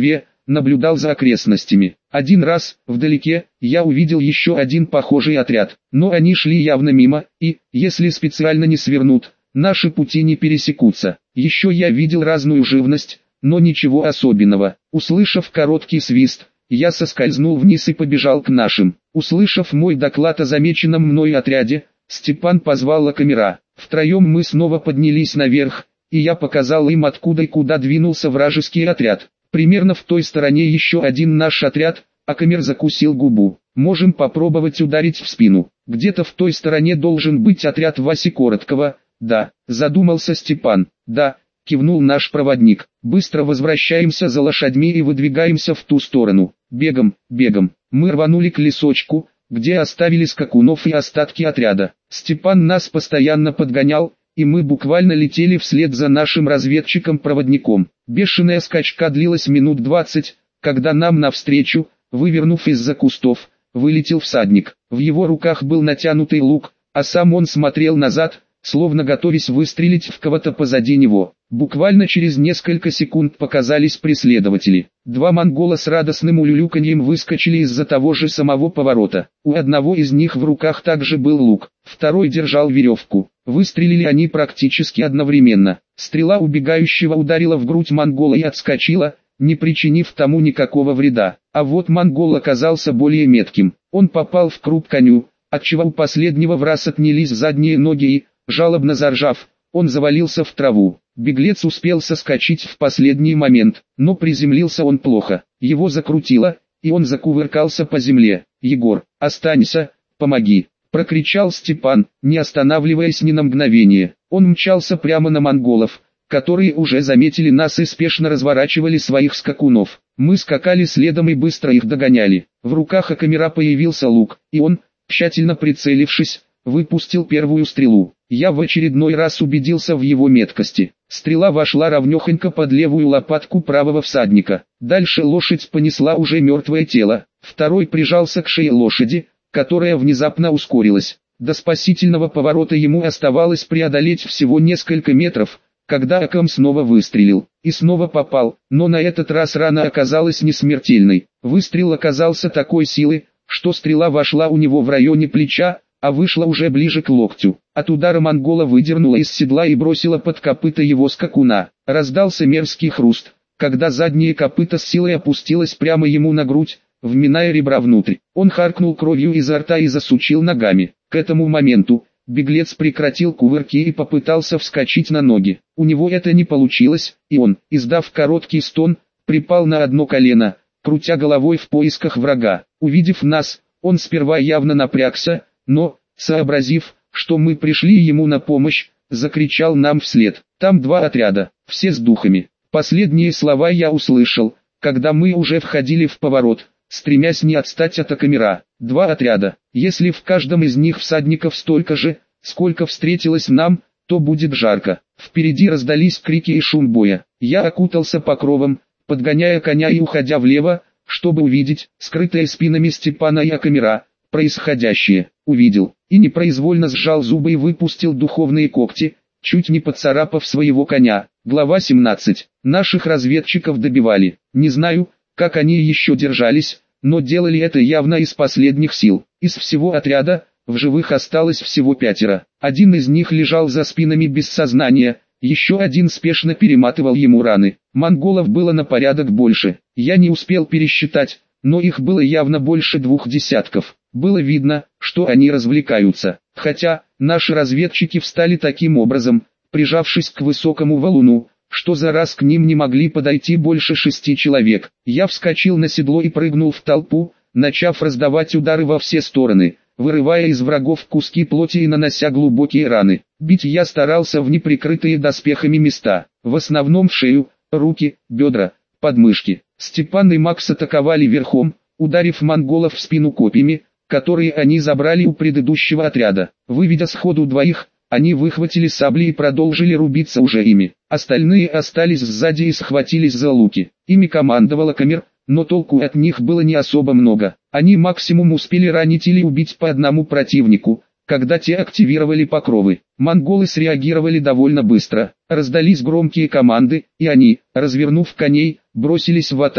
наблюдал за окрестностями. Один раз, вдалеке, я увидел еще один похожий отряд, но они шли явно мимо, и, если специально не свернут, наши пути не пересекутся. Еще я видел разную живность, но ничего особенного. Услышав короткий свист, я соскользнул вниз и побежал к нашим. Услышав мой доклад о замеченном мной отряде, Степан позвал Лакомера. Втроем мы снова поднялись наверх, и я показал им, откуда и куда двинулся вражеский отряд. Примерно в той стороне еще один наш отряд. Лакомер закусил губу. Можем попробовать ударить в спину. Где-то в той стороне должен быть отряд Васи Короткого. Да, задумался Степан. Да, кивнул наш проводник. Быстро возвращаемся за лошадьми и выдвигаемся в ту сторону. Бегом, бегом. Мы рванули к лесочку, где оставили скакунов и остатки отряда. Степан нас постоянно подгонял, и мы буквально летели вслед за нашим разведчиком-проводником. Бешеная скачка длилась минут двадцать, когда нам навстречу, вывернув из-за кустов, вылетел всадник. В его руках был натянутый лук, а сам он смотрел назад, словно готовясь выстрелить в кого-то позади него. Буквально через несколько секунд показались преследователи. Два монгола с радостным улюлюканьем выскочили из-за того же самого поворота. У одного из них в руках также был лук, второй держал веревку. Выстрелили они практически одновременно. Стрела убегающего ударила в грудь монгола и отскочила, не причинив тому никакого вреда. А вот монгол оказался более метким. Он попал в круп коню, отчего у последнего враз отнялись задние ноги и, жалобно заржав, он завалился в траву. Беглец успел соскочить в последний момент, но приземлился он плохо. Его закрутило, и он закувыркался по земле. «Егор, останься, помоги!» — прокричал Степан, не останавливаясь ни на мгновение. Он мчался прямо на монголов, которые уже заметили нас и спешно разворачивали своих скакунов. Мы скакали следом и быстро их догоняли. В руках Лакомера появился лук, и он, тщательно прицелившись, выпустил первую стрелу. Я в очередной раз убедился в его меткости. Стрела вошла ровнёхонько под левую лопатку правого всадника. Дальше лошадь понесла уже мертвое тело. Второй прижался к шее лошади, которая внезапно ускорилась. До спасительного поворота ему оставалось преодолеть всего несколько метров, когда Акам снова выстрелил. И снова попал, но на этот раз рана оказалась не смертельной. Выстрел оказался такой силы, что стрела вошла у него в районе плеча, а вышла уже ближе к локтю. От удара монгола выдернула из седла и бросила под копыта его скакуна. Раздался мерзкий хруст, когда заднее копыто с силой опустилось прямо ему на грудь, вминая ребра внутрь. Он харкнул кровью изо рта и засучил ногами. К этому моменту беглец прекратил кувырки и попытался вскочить на ноги. У него это не получилось, и он, издав короткий стон, припал на одно колено, крутя головой в поисках врага. Увидев нас, он сперва явно напрягся, но, сообразив, что мы пришли ему на помощь, закричал нам вслед. Там два отряда, все с духами. Последние слова я услышал, когда мы уже входили в поворот, стремясь не отстать от Лакомера. Два отряда. Если в каждом из них всадников столько же, сколько встретилось нам, то будет жарко. Впереди раздались крики и шум боя. Я окутался покровом, подгоняя коня и уходя влево, чтобы увидеть, скрытые спинами Степана и Лакомера, происходящее. Увидел, и непроизвольно сжал зубы и выпустил духовные когти, чуть не поцарапав своего коня. Глава семнадцать. Наших разведчиков добивали. Не знаю, как они еще держались, но делали это явно из последних сил. Из всего отряда, в живых осталось всего пятеро. Один из них лежал за спинами без сознания, еще один спешно перематывал ему раны. Монголов было на порядок больше. Я не успел пересчитать, но их было явно больше двух десятков. Было видно, что они развлекаются. Хотя, наши разведчики встали таким образом, прижавшись к высокому валуну, что за раз к ним не могли подойти больше шести человек. Я вскочил на седло и прыгнул в толпу, начав раздавать удары во все стороны, вырывая из врагов куски плоти и нанося глубокие раны. Бить я старался в неприкрытые доспехами места, в основном в шею, руки, бедра, подмышки. Степан и Макс атаковали верхом, ударив монголов в спину копьями, которые они забрали у предыдущего отряда. Выведя сходу двоих, они выхватили сабли и продолжили рубиться уже ими. Остальные остались сзади и схватились за луки. Ими командовал Лакомер, но толку от них было не особо много. Они максимум успели ранить или убить по одному противнику, когда те активировали покровы. Монголы среагировали довольно быстро. Раздались громкие команды, и они, развернув коней, бросились в атаку.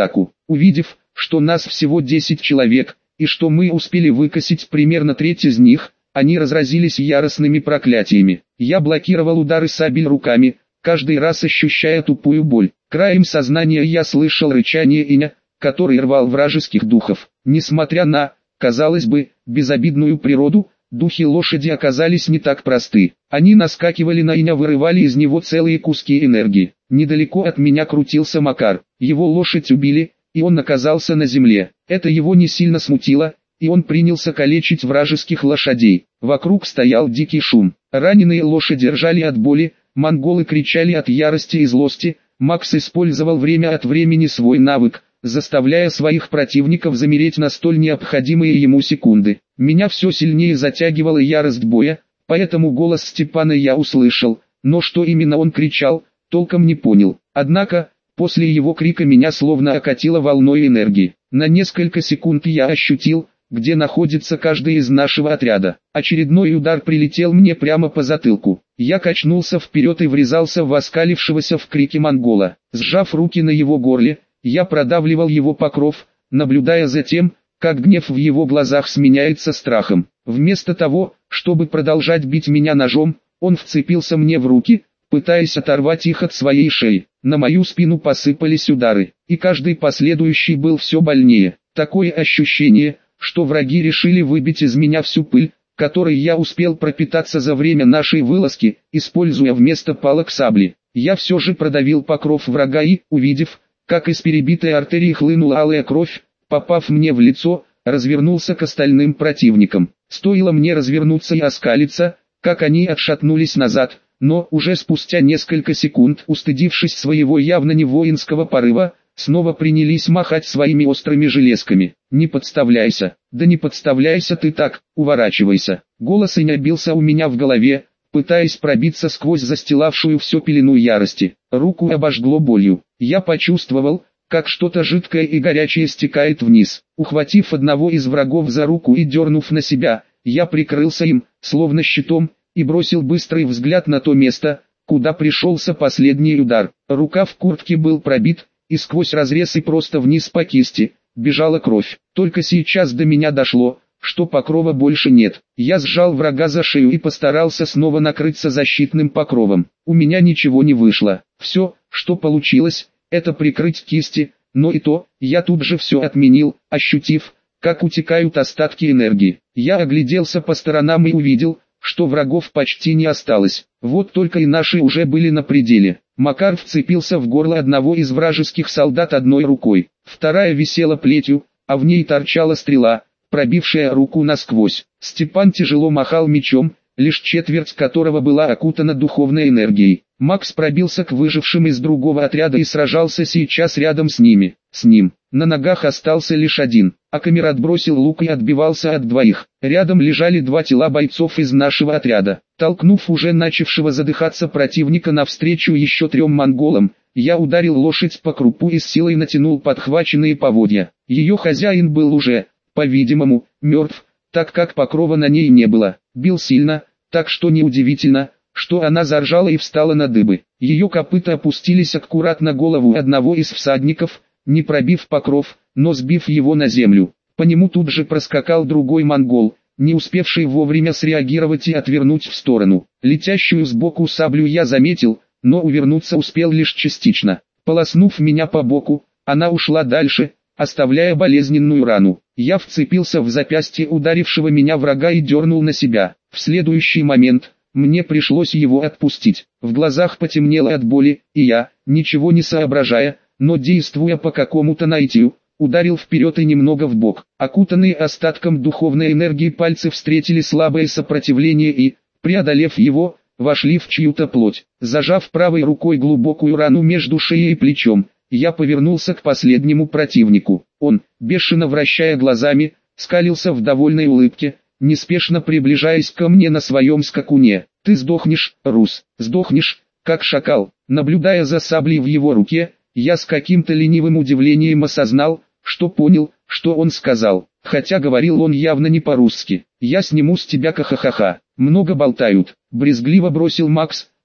Увидев, что нас всего десять человек, и что мы успели выкосить примерно треть из них, они разразились яростными проклятиями. Я блокировал удары сабель руками, каждый раз ощущая тупую боль. Краем сознания я слышал рычание Иня, который рвал вражеских духов. Несмотря на, казалось бы, безобидную природу, духи лошади оказались не так просты. Они наскакивали на Иня, вырывали из него целые куски энергии. Недалеко от меня крутился Макар. Его лошадь убили, и он оказался на земле. Это его не сильно смутило, и он принялся калечить вражеских лошадей. Вокруг стоял дикий шум. Раненые лошади ржали от боли, монголы кричали от ярости и злости. Макс использовал время от времени свой навык, заставляя своих противников замереть на столь необходимые ему секунды. Меня все сильнее затягивала ярость боя, поэтому голос Степана я услышал, но что именно он кричал, толком не понял. Однако, после его крика меня словно окатило волной энергии. На несколько секунд я ощутил, где находится каждый из нашего отряда. Очередной удар прилетел мне прямо по затылку. Я качнулся вперед и врезался в оскалившегося в крике монгола. Сжав руки на его горле, я продавливал его покров, наблюдая за тем, как гнев в его глазах сменяется страхом. Вместо того, чтобы продолжать бить меня ножом, он вцепился мне в руки, пытаясь оторвать их от своей шеи. На мою спину посыпались удары, и каждый последующий был все больнее. Такое ощущение, что враги решили выбить из меня всю пыль, которой я успел пропитаться за время нашей вылазки, используя вместо палок сабли. Я все же продавил покров врага и, увидев, как из перебитой артерии хлынула алая кровь, попав мне в лицо, развернулся к остальным противникам. Стоило мне развернуться и оскалиться, как они отшатнулись назад, но уже спустя несколько секунд, устыдившись своего явно не воинского порыва, снова принялись махать своими острыми железками. «Не подставляйся, да не подставляйся ты так, уворачивайся». Голос Иня бился у меня в голове, пытаясь пробиться сквозь застилавшую все пелену ярости. Руку обожгло болью. Я почувствовал, как что-то жидкое и горячее стекает вниз. Ухватив одного из врагов за руку и дернув на себя, я прикрылся им, словно щитом, и бросил быстрый взгляд на то место, куда пришелся последний удар. Рукав куртки был пробит, и сквозь разрез и просто вниз по кисти бежала кровь. Только сейчас до меня дошло, что покрова больше нет. Я сжал врага за шею и постарался снова накрыться защитным покровом. У меня ничего не вышло. Все, что получилось, это прикрыть кисти, но и то, я тут же все отменил, ощутив, как утекают остатки энергии. Я огляделся по сторонам и увидел, что врагов почти не осталось. Вот только и наши уже были на пределе. Макар вцепился в горло одного из вражеских солдат одной рукой. Вторая висела плетью, а в ней торчала стрела, пробившая руку насквозь. Степан тяжело махал мечом, лишь четверть которого была окутана духовной энергией. Макс пробился к выжившим из другого отряда и сражался сейчас рядом с ними. С ним. На ногах остался лишь один. Акамир отбросил лук и отбивался от двоих. Рядом лежали два тела бойцов из нашего отряда. Толкнув уже начавшего задыхаться противника навстречу еще трем монголам, я ударил лошадь по крупу и с силой натянул подхваченные поводья. Ее хозяин был уже, по-видимому, мертв, так как покрова на ней не было. Бил сильно, так что неудивительно, что она заржала и встала на дыбы. Ее копыта опустились аккурат на голову одного из всадников, не пробив покров, но сбив его на землю. По нему тут же проскакал другой монгол, не успевший вовремя среагировать и отвернуть в сторону. Летящую сбоку саблю я заметил, но увернуться успел лишь частично. Полоснув меня по боку, она ушла дальше, оставляя болезненную рану. Я вцепился в запястье ударившего меня врага и дернул на себя. В следующий момент мне пришлось его отпустить. В глазах потемнело от боли, и я, ничего не соображая, но действуя по какому-то наитию, ударил вперед и немного вбок. Окутанные остатком духовной энергии пальцы встретили слабое сопротивление и, преодолев его, вошли в чью-то плоть. Зажав правой рукой глубокую рану между шеей и плечом, я повернулся к последнему противнику. Он, бешено вращая глазами, скалился в довольной улыбке, неспешно приближаясь ко мне на своем скакуне. «Ты сдохнешь, Рус, сдохнешь, как шакал». Наблюдая за саблей в его руке, я с каким-то ленивым удивлением осознал, что понял, что он сказал, хотя говорил он явно не по-русски. «Я сниму с тебя ка-ха-ха-ха». «Много болтают», — брезгливо бросил Макс,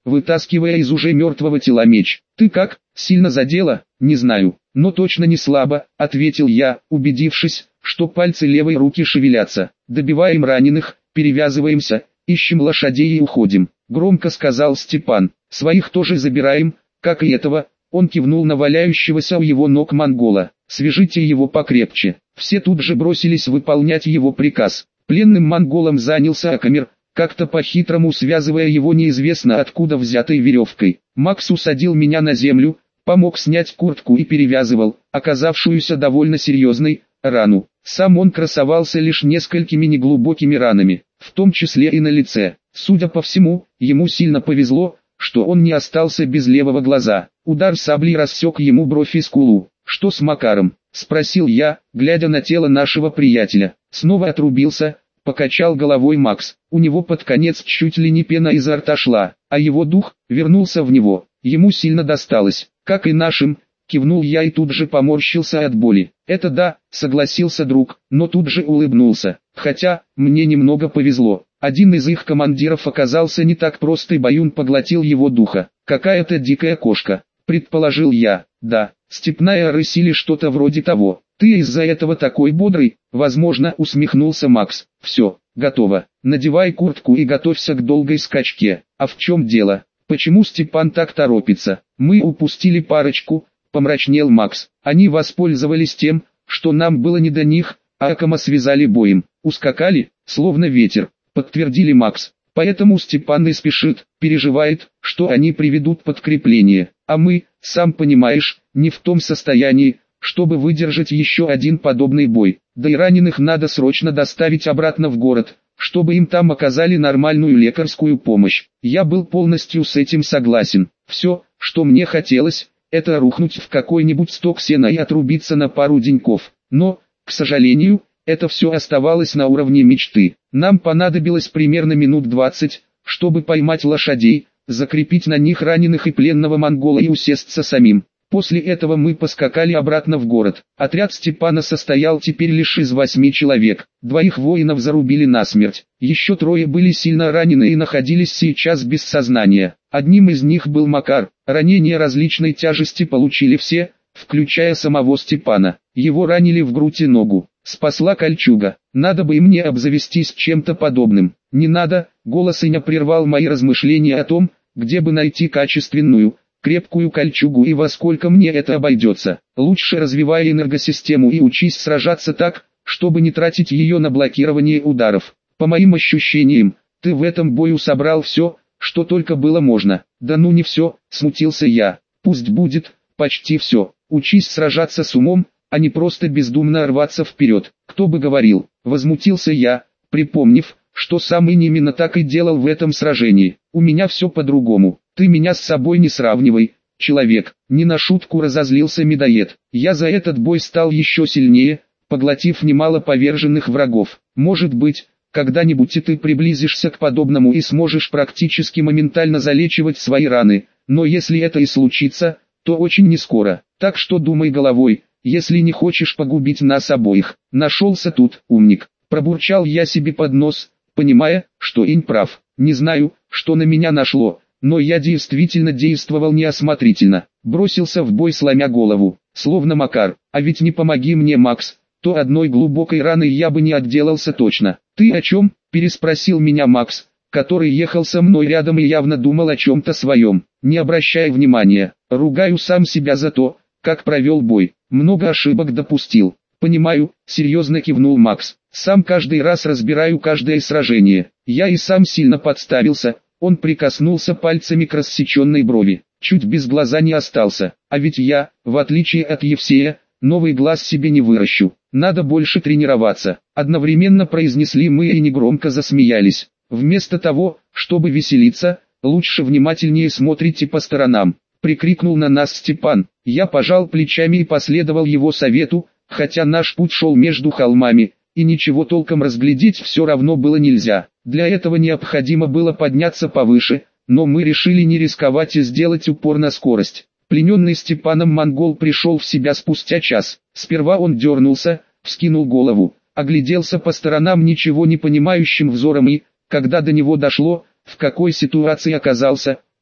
вытаскивая из уже мертвого тела меч. «Ты как, сильно задела?» «Не знаю, но точно не слабо», — ответил я, убедившись, что пальцы левой руки шевелятся. «Добиваем раненых, перевязываемся, ищем лошадей и уходим», — громко сказал Степан. «Своих тоже забираем, как и этого». Он кивнул на валяющегося у его ног монгола. «Свяжите его покрепче». Все тут же бросились выполнять его приказ. Пленным монголом занялся Акамер, как-то по-хитрому связывая его неизвестно откуда взятой веревкой. Макс усадил меня на землю, помог снять куртку и перевязывал, оказавшуюся довольно серьезной, рану. Сам он красовался лишь несколькими неглубокими ранами, в том числе и на лице. Судя по всему, ему сильно повезло, что он не остался без левого глаза. Удар саблей рассек ему бровь и скулу. «Что с Макаром?» — спросил я, глядя на тело нашего приятеля. Снова отрубился, покачал головой Макс. У него под конец чуть ли не пена изо рта шла, а его дух вернулся в него. Ему сильно досталось, как и нашим. Кивнул я и тут же поморщился от боли. «Это да», — согласился друг, но тут же улыбнулся. «Хотя, мне немного повезло. Один из их командиров оказался не так прост и Баюн поглотил его духа. Какая-то дикая кошка», — предположил я. «Да, степная рысь или что-то вроде того. Ты из-за этого такой бодрый?» «Возможно», — усмехнулся Макс. «Все, готово. Надевай куртку и готовься к долгой скачке». «А в чем дело? Почему Степан так торопится?» «Мы упустили парочку», — помрачнел Макс. «Они воспользовались тем, что нам было не до них, а Акама связали боем. Ускакали, словно ветер», — подтвердили Макс. «Поэтому Степан и спешит, переживает, что они приведут подкрепление. А мы, сам понимаешь, не в том состоянии, чтобы выдержать еще один подобный бой. Да и раненых надо срочно доставить обратно в город, чтобы им там оказали нормальную лекарскую помощь». Я был полностью с этим согласен. Все, что мне хотелось, это рухнуть в какой-нибудь сток сена и отрубиться на пару деньков. Но, к сожалению, это все оставалось на уровне мечты. Нам понадобилось примерно минут двадцать, чтобы поймать лошадей, закрепить на них раненых и пленного монгола и усесться самим. После этого мы поскакали обратно в город. Отряд Степана состоял теперь лишь из восьми человек. Двоих воинов зарубили насмерть. Еще трое были сильно ранены и находились сейчас без сознания. Одним из них был Макар. Ранения различной тяжести получили все, включая самого Степана. Его ранили в грудь и ногу. Спасла кольчуга. Надо бы и мне обзавестись чем-то подобным. Не надо, голос Иня прервал мои размышления о том, где бы найти качественную, крепкую кольчугу и во сколько мне это обойдется. Лучше развивай энергосистему и учись сражаться так, чтобы не тратить ее на блокирование ударов. По моим ощущениям, ты в этом бою собрал все, что только было можно. Да ну не все, смутился я. Пусть будет, почти все. Учись сражаться с умом, а не просто бездумно рваться вперед. Кто бы говорил, возмутился я, припомнив, что сам и именно так и делал в этом сражении. У меня все по-другому. Ты меня с собой не сравнивай, человек. Не на шутку разозлился медоед. Я за этот бой стал еще сильнее, поглотив немало поверженных врагов. Может быть, когда-нибудь и ты приблизишься к подобному и сможешь практически моментально залечивать свои раны. Но если это и случится, то очень нескоро. Так что думай головой, если не хочешь погубить нас обоих. Нашелся тут, умник. Пробурчал я себе под нос, понимая, что Инь прав. Не знаю, что на меня нашло, но я действительно действовал неосмотрительно. Бросился в бой сломя голову, словно Макар. А ведь не помоги мне, Макс, то одной глубокой раной я бы не отделался точно. «Ты о чем?» – переспросил меня Макс, который ехал со мной рядом и явно думал о чем-то своем. Не обращая внимания, ругаю сам себя за то, как провел бой. Много ошибок допустил. «Понимаю», — серьезно кивнул Макс. «Сам каждый раз разбираю каждое сражение. Я и сам сильно подставился». Он прикоснулся пальцами к рассеченной брови. Чуть без глаза не остался. А ведь я, в отличие от Евсея, новый глаз себе не выращу. Надо больше тренироваться. Одновременно произнесли мы и негромко засмеялись. Вместо того, чтобы веселиться, лучше внимательнее смотрите по сторонам. Прикрикнул на нас Степан. Я пожал плечами и последовал его совету, хотя наш путь шел между холмами, и ничего толком разглядеть все равно было нельзя. Для этого необходимо было подняться повыше, но мы решили не рисковать и сделать упор на скорость. Плененный Степаном монгол пришел в себя спустя час. Сперва он дернулся, вскинул голову, огляделся по сторонам ничего не понимающим взором и, когда до него дошло, в какой ситуации оказался,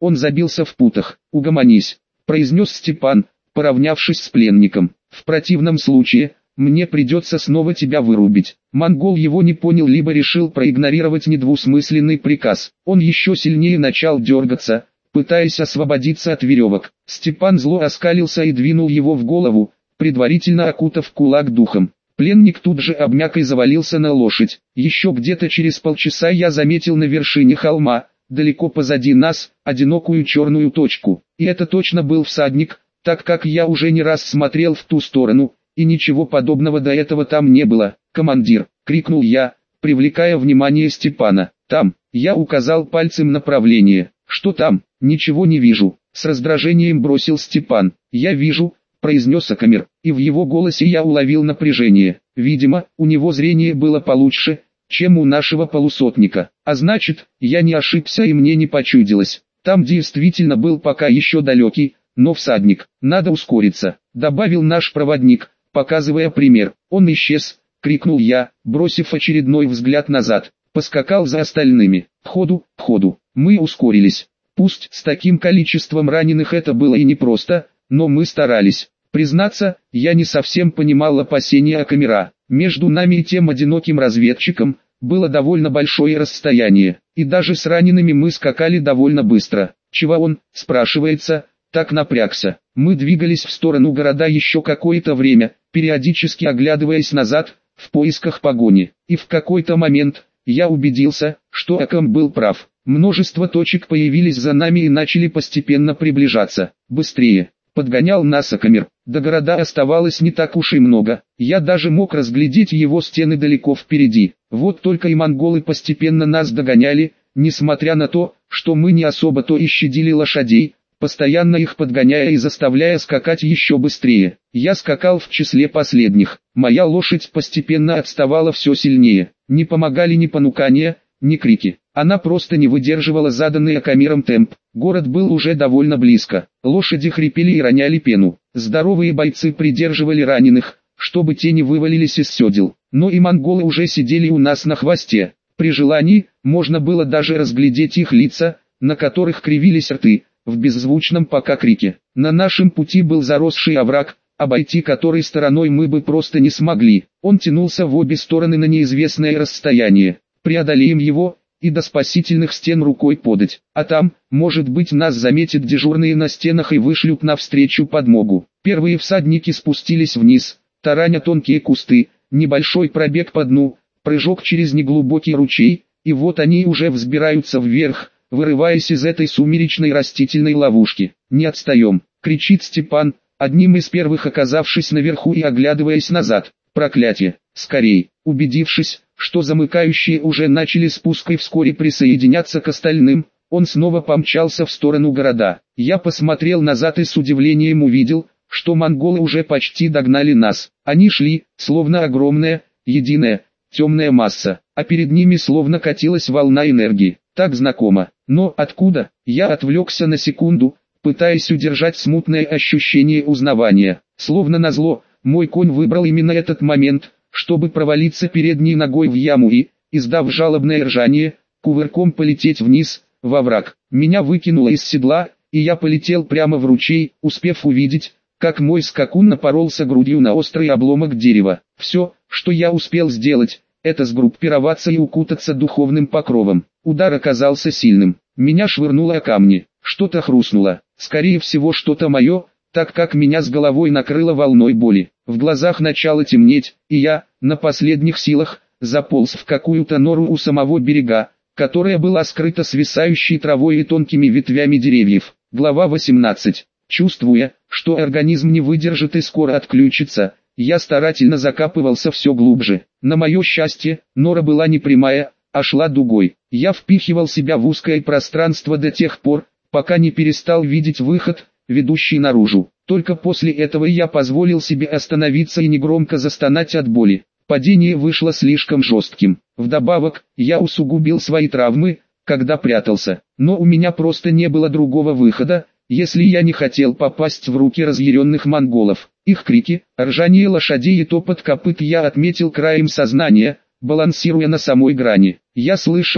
Он забился в путах. «Угомонись», — произнес Степан, поравнявшись с пленником. «В противном случае, мне придется снова тебя вырубить». Монгол его не понял, либо решил проигнорировать недвусмысленный приказ. Он еще сильнее начал дергаться, пытаясь освободиться от веревок. Степан зло оскалился и двинул его в голову, предварительно окутав кулак духом. Пленник тут же обмяк и завалился на лошадь. Еще где-то через полчаса я заметил на вершине холма, далеко позади нас, одинокую черную точку. И это точно был всадник, так как я уже не раз смотрел в ту сторону, и ничего подобного до этого там не было. «Командир!» — крикнул я, привлекая внимание Степана. «Там!» — я указал пальцем направление. «Что там?» «Ничего не вижу!» — с раздражением бросил Степан. «Я вижу!» — произнес Акамир, и в его голосе я уловил напряжение. Видимо, у него зрение было получше, чем у нашего полусотника. А значит, я не ошибся и мне не почудилось. Там действительно был пока еще далекий, но всадник. «Надо ускориться», — добавил наш проводник, показывая пример. «Он исчез», — крикнул я, бросив очередной взгляд назад. Поскакал за остальными. «К ходу, к ходу». Мы ускорились. Пусть с таким количеством раненых это было и непросто, но мы старались. Признаться, я не совсем понимал опасения Акамира. Между нами и тем одиноким разведчиком было довольно большое расстояние, и даже с ранеными мы скакали довольно быстро. Чего он, спрашивается, так напрягся? Мы двигались в сторону города еще какое-то время, периодически оглядываясь назад, в поисках погони. И в какой-то момент, я убедился, что Акам был прав. Множество точек появились за нами и начали постепенно приближаться. «Быстрее!» — подгонял нас Акамир. До города оставалось не так уж и много. Я даже мог разглядеть его стены далеко впереди. Вот только и монголы постепенно нас догоняли, несмотря на то, что мы не особо-то и щадили лошадей, постоянно их подгоняя и заставляя скакать еще быстрее. Я скакал в числе последних. Моя лошадь постепенно отставала все сильнее. Не помогали ни понукания, ни крики. Она просто не выдерживала заданный Акамиром темп. Город был уже довольно близко. Лошади хрипели и роняли пену. Здоровые бойцы придерживали раненых, чтобы те не вывалились из седел. Но и монголы уже сидели у нас на хвосте. При желании, можно было даже разглядеть их лица, на которых кривились рты, в беззвучном пока крике. На нашем пути был заросший овраг, обойти который стороной мы бы просто не смогли. Он тянулся в обе стороны на неизвестное расстояние. Преодолеем его, и до спасительных стен рукой подать. А там, может быть, нас заметят дежурные на стенах и вышлют навстречу подмогу. Первые всадники спустились вниз, тараня тонкие кусты, небольшой пробег по дну, прыжок через неглубокий ручей, и вот они уже взбираются вверх, вырываясь из этой сумеречной растительной ловушки. «Не отстаем!» — кричит Степан, одним из первых оказавшись наверху и оглядываясь назад. «Проклятие! Скорей!» Убедившись, что замыкающие уже начали спуск и вскоре присоединяться к остальным, он снова помчался в сторону города. Я посмотрел назад и с удивлением увидел, что монголы уже почти догнали нас. Они шли, словно огромная, единая, темная масса, а перед ними словно катилась волна энергии. Так знакомо. Но откуда? Я отвлекся на секунду, пытаясь удержать смутное ощущение узнавания. Словно назло, мой конь выбрал именно этот момент, чтобы провалиться передней ногой в яму и, издав жалобное ржание, кувырком полететь вниз, во враг. Меня выкинуло из седла, и я полетел прямо в ручей, успев увидеть, как мой скакун напоролся грудью на острый обломок дерева. Все, что я успел сделать, это сгруппироваться и укутаться духовным покровом. Удар оказался сильным. Меня швырнуло о камни. Что-то хрустнуло. Скорее всего, что-то мое, так как меня с головой накрыло волной боли. В глазах начало темнеть, и я, на последних силах, заполз в какую-то нору у самого берега, которая была скрыта свисающей травой и тонкими ветвями деревьев. Глава восемнадцать. Чувствуя, что организм не выдержит и скоро отключится, я старательно закапывался все глубже. На мое счастье, нора была не прямая, а шла дугой. Я впихивал себя в узкое пространство до тех пор, пока не перестал видеть выход, ведущий наружу. Только после этого я позволил себе остановиться и негромко застонать от боли. Падение вышло слишком жестким. Вдобавок, я усугубил свои травмы, когда прятался. Но у меня просто не было другого выхода, если я не хотел попасть в руки разъяренных монголов. Их крики, ржание лошадей и топот копыт я отметил краем сознания, балансируя на самой грани. Я слышал,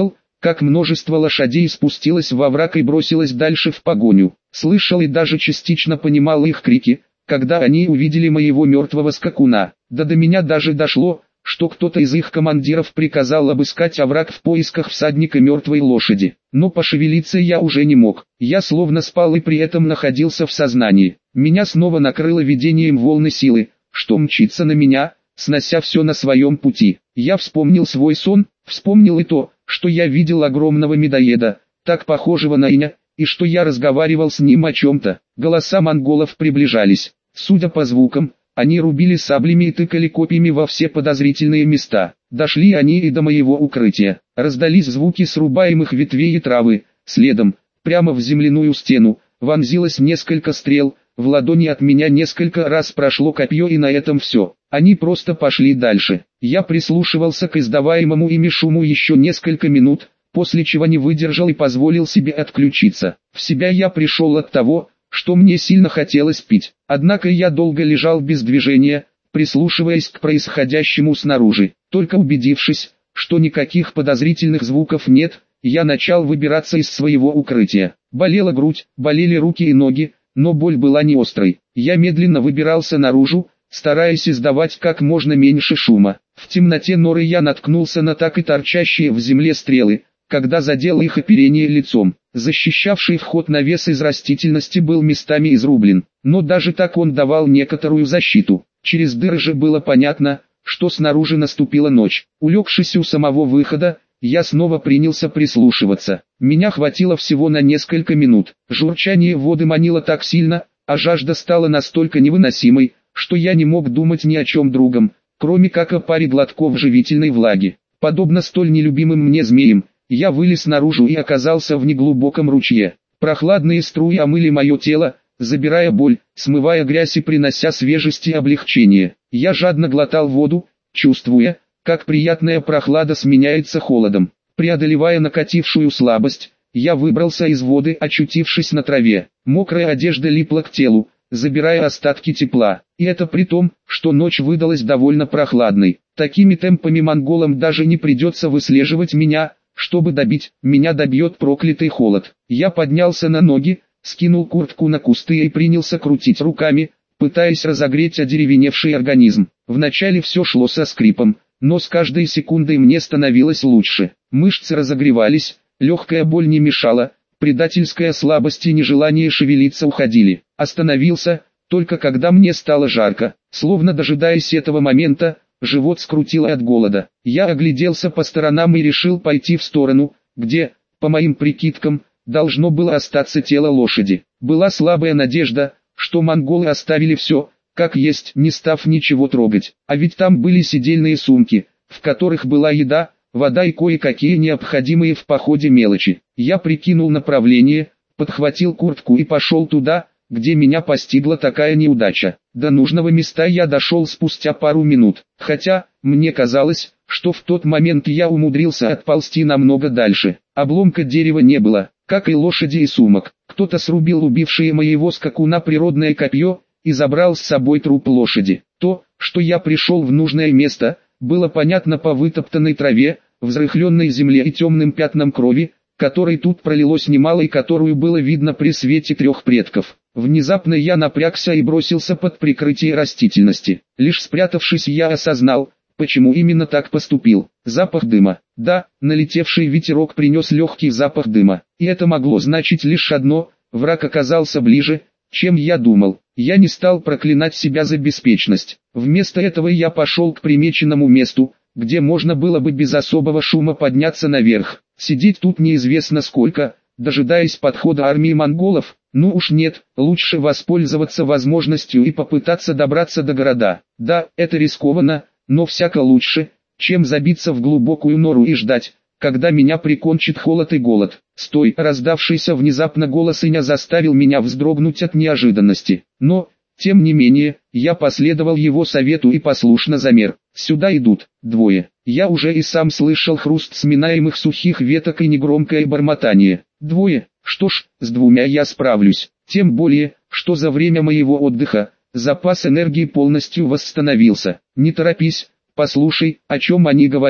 как множество лошадей спустилось во враг и бросилось дальше в погоню. Слышал и даже частично понимал их крики, когда они увидели моего мертвого скакуна. Да до меня даже дошло, что кто-то из их командиров приказал обыскать овраг в поисках всадника мертвой лошади. Но пошевелиться я уже не мог. Я словно спал и при этом находился в сознании. Меня снова накрыло видением волны силы, что мчится на меня, снося все на своем пути. Я вспомнил свой сон, вспомнил и то, что я видел огромного медоеда, так похожего на Иня, и что я разговаривал с ним о чем-то. Голоса монголов приближались. Судя по звукам, они рубили саблями и тыкали копьями во все подозрительные места. Дошли они и до моего укрытия. Раздались звуки срубаемых ветвей и травы. Следом, прямо в земляную стену, вонзилось несколько стрел. В ладони от меня несколько раз прошло копье, и на этом все. Они просто пошли дальше. Я прислушивался к издаваемому ими шуму еще несколько минут, после чего не выдержал и позволил себе отключиться. В себя я пришел от того, что мне сильно хотелось пить. Однако я долго лежал без движения, прислушиваясь к происходящему снаружи. Только убедившись, что никаких подозрительных звуков нет, я начал выбираться из своего укрытия. Болела грудь, болели руки и ноги, но боль была не острой. Я медленно выбирался наружу, стараясь издавать как можно меньше шума. В темноте норы я наткнулся на так и торчащие в земле стрелы, когда задел их оперение лицом. Защищавший вход навес из растительности был местами изрублен, но даже так он давал некоторую защиту. Через дыры же было понятно, что снаружи наступила ночь. Улегшись у самого выхода, я снова принялся прислушиваться. Меня хватило всего на несколько минут. Журчание воды манило так сильно, а жажда стала настолько невыносимой, что я не мог думать ни о чем другом, кроме как о паре глотков живительной влаги. Подобно столь нелюбимым мне змеям, я вылез наружу и оказался в неглубоком ручье. Прохладные струи омыли мое тело, забирая боль, смывая грязь и принося свежесть и облегчение. Я жадно глотал воду, чувствуя, как приятная прохлада сменяется холодом. Преодолевая накатившую слабость, я выбрался из воды, очутившись на траве. Мокрая одежда липла к телу, забирая остатки тепла. И это при том, что ночь выдалась довольно прохладной. Такими темпами монголам даже не придется выслеживать меня. Чтобы добить, меня добьет проклятый холод. Я поднялся на ноги, скинул куртку на кусты и принялся крутить руками, пытаясь разогреть одеревеневший организм. Вначале все шло со скрипом, но с каждой секундой мне становилось лучше. Мышцы разогревались, легкая боль не мешала, предательская слабость и нежелание шевелиться уходили. Остановился, только когда мне стало жарко. Словно дожидаясь этого момента, живот скрутило от голода. Я огляделся по сторонам и решил пойти в сторону, где, по моим прикидкам, должно было остаться тело лошади. Была слабая надежда, что монголы оставили все, как есть, не став ничего трогать. А ведь там были сидельные сумки, в которых была еда, вода и кое-какие необходимые в походе мелочи. Я прикинул направление, подхватил куртку и пошел туда, где меня постигла такая неудача. До нужного места я дошел спустя пару минут, хотя, мне казалось, что в тот момент я умудрился отползти намного дальше. Обломка дерева не было, как и лошади и сумок. Кто-то срубил убившее моего скакуна природное копье и забрал с собой труп лошади. То, что я пришел в нужное место, было понятно по вытоптанной траве, взрыхленной земле и темным пятнам крови, которой тут пролилось немало и которую было видно при свете трех предков. Внезапно я напрягся и бросился под прикрытие растительности. Лишь спрятавшись, я осознал, почему именно так поступил. Запах дыма. Да, налетевший ветерок принес легкий запах дыма. И это могло значить лишь одно: враг оказался ближе, чем я думал. Я не стал проклинать себя за беспечность. Вместо этого я пошел к примеченному месту, где можно было бы без особого шума подняться наверх. Сидеть тут неизвестно сколько, дожидаясь подхода армии монголов. Ну уж нет, лучше воспользоваться возможностью и попытаться добраться до города. Да, это рискованно, но всяко лучше, чем забиться в глубокую нору и ждать, когда меня прикончит холод и голод. «Стой!» — раздавшийся внезапно голос Иня заставил меня вздрогнуть от неожиданности. Но, тем не менее, я последовал его совету и послушно замер. Сюда идут двое. Я уже и сам слышал хруст сминаемых сухих веток и негромкое бормотание. Двое. Что ж, с двумя я справлюсь. Тем более, что за время моего отдыха запас энергии полностью восстановился. Не торопись, послушай, о чем они говорят.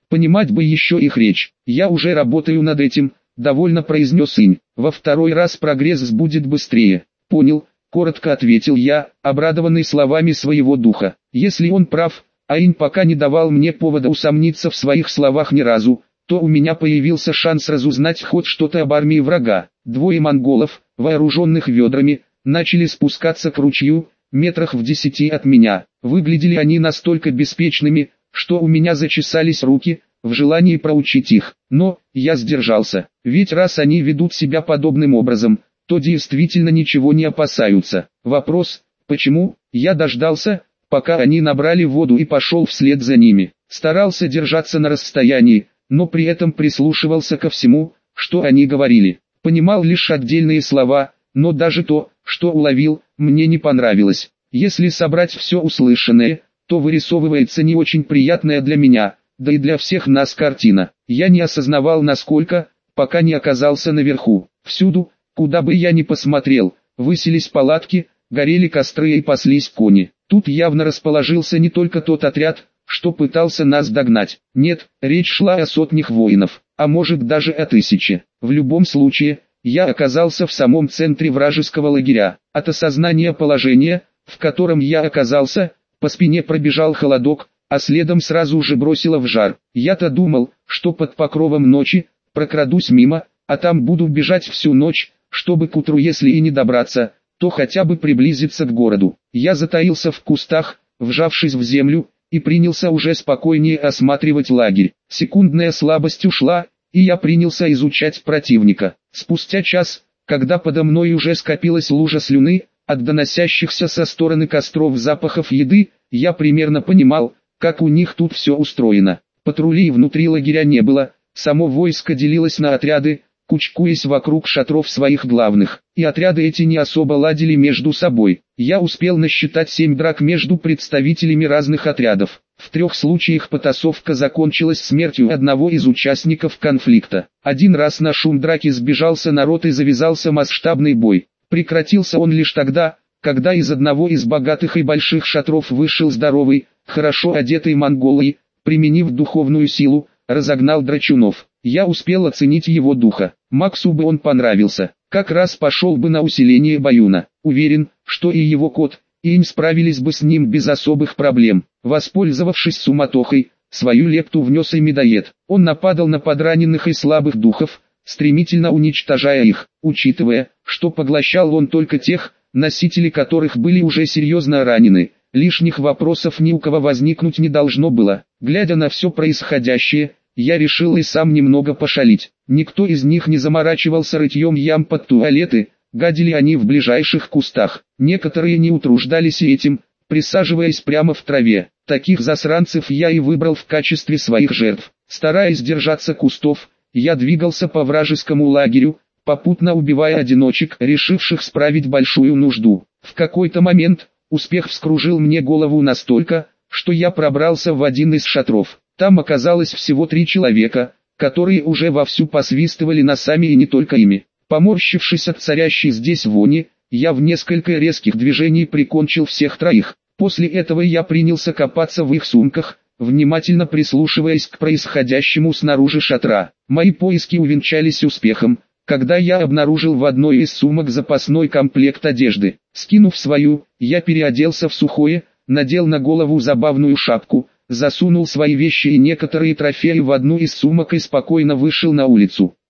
Понимать бы еще их речь. Я уже работаю над этим, довольно произнес Инь. Во второй раз прогресс будет быстрее. Понял, коротко ответил я, обрадованный словами своего духа. Если он прав, а Инь пока не давал мне повода усомниться в своих словах ни разу, то у меня появился шанс разузнать хоть что-то об армии врага. Двое монголов, вооруженных ведрами, начали спускаться к ручью, метрах в десяти от меня. Выглядели они настолько беспечными, что у меня зачесались руки, в желании проучить их. Но, я сдержался, ведь раз они ведут себя подобным образом, то действительно ничего не опасаются. Вопрос, почему? Я дождался, пока они набрали воду и пошел вслед за ними. Старался держаться на расстоянии, но при этом прислушивался ко всему, что они говорили. Понимал лишь отдельные слова, но даже то, что уловил, мне не понравилось. Если собрать все услышанное, то вырисовывается не очень приятная для меня, да и для всех нас картина. Я не осознавал насколько, пока не оказался наверху. Всюду, куда бы я ни посмотрел, высились палатки, горели костры и паслись кони. Тут явно расположился не только тот отряд, что пытался нас догнать. Нет, речь шла о сотнях воинов, а может даже о тысяче. В любом случае, я оказался в самом центре вражеского лагеря. От осознания положения, в котором я оказался, по спине пробежал холодок, а следом сразу же бросило в жар. Я-то думал, что под покровом ночи, прокрадусь мимо, а там буду бежать всю ночь, чтобы к утру если и не добраться, то хотя бы приблизиться к городу. Я затаился в кустах, вжавшись в землю, и принялся уже спокойнее осматривать лагерь. Секундная слабость ушла, и я принялся изучать противника. Спустя час, когда подо мной уже скопилась лужа слюны, от доносящихся со стороны костров запахов еды, я примерно понимал, как у них тут все устроено. Патрулей внутри лагеря не было, само войско делилось на отряды, кучкуясь вокруг шатров своих главных, и отряды эти не особо ладили между собой. Я успел насчитать семь драк между представителями разных отрядов. В трех случаях потасовка закончилась смертью одного из участников конфликта. Один раз на шум драки сбежался народ и завязался масштабный бой. Прекратился он лишь тогда, когда из одного из богатых и больших шатров вышел здоровый, хорошо одетый монгол и, применив духовную силу, разогнал драчунов. Я успел оценить его духа. Максу бы он понравился, как раз пошел бы на усиление Баюна. Уверен, что и его кот, и им справились бы с ним без особых проблем. Воспользовавшись суматохой, свою лепту внес и медоед. Он нападал на подраненных и слабых духов, стремительно уничтожая их, учитывая, что поглощал он только тех, носители которых были уже серьезно ранены. Лишних вопросов ни у кого возникнуть не должно было. Глядя на все происходящее, я решил и сам немного пошалить. Никто из них не заморачивался рытьем ям под туалеты, гадили они в ближайших кустах. Некоторые не утруждались и этим, присаживаясь прямо в траве. Таких засранцев я и выбрал в качестве своих жертв. Стараясь держаться кустов, я двигался по вражескому лагерю, попутно убивая одиночек, решивших справить большую нужду. В какой-то момент, успех вскружил мне голову настолько, что я пробрался в один из шатров. Там оказалось всего три человека, которые уже вовсю посвистывали носами и не только ими. Поморщившись от царящей здесь вони, я в несколько резких движений прикончил всех троих. После этого я принялся копаться в их сумках, внимательно прислушиваясь к происходящему снаружи шатра. Мои поиски увенчались успехом, когда я обнаружил в одной из сумок запасной комплект одежды. Скинув свою, я переоделся в сухое, надел на голову забавную шапку, засунул свои вещи и некоторые трофеи в одну из сумок и спокойно вышел на улицу.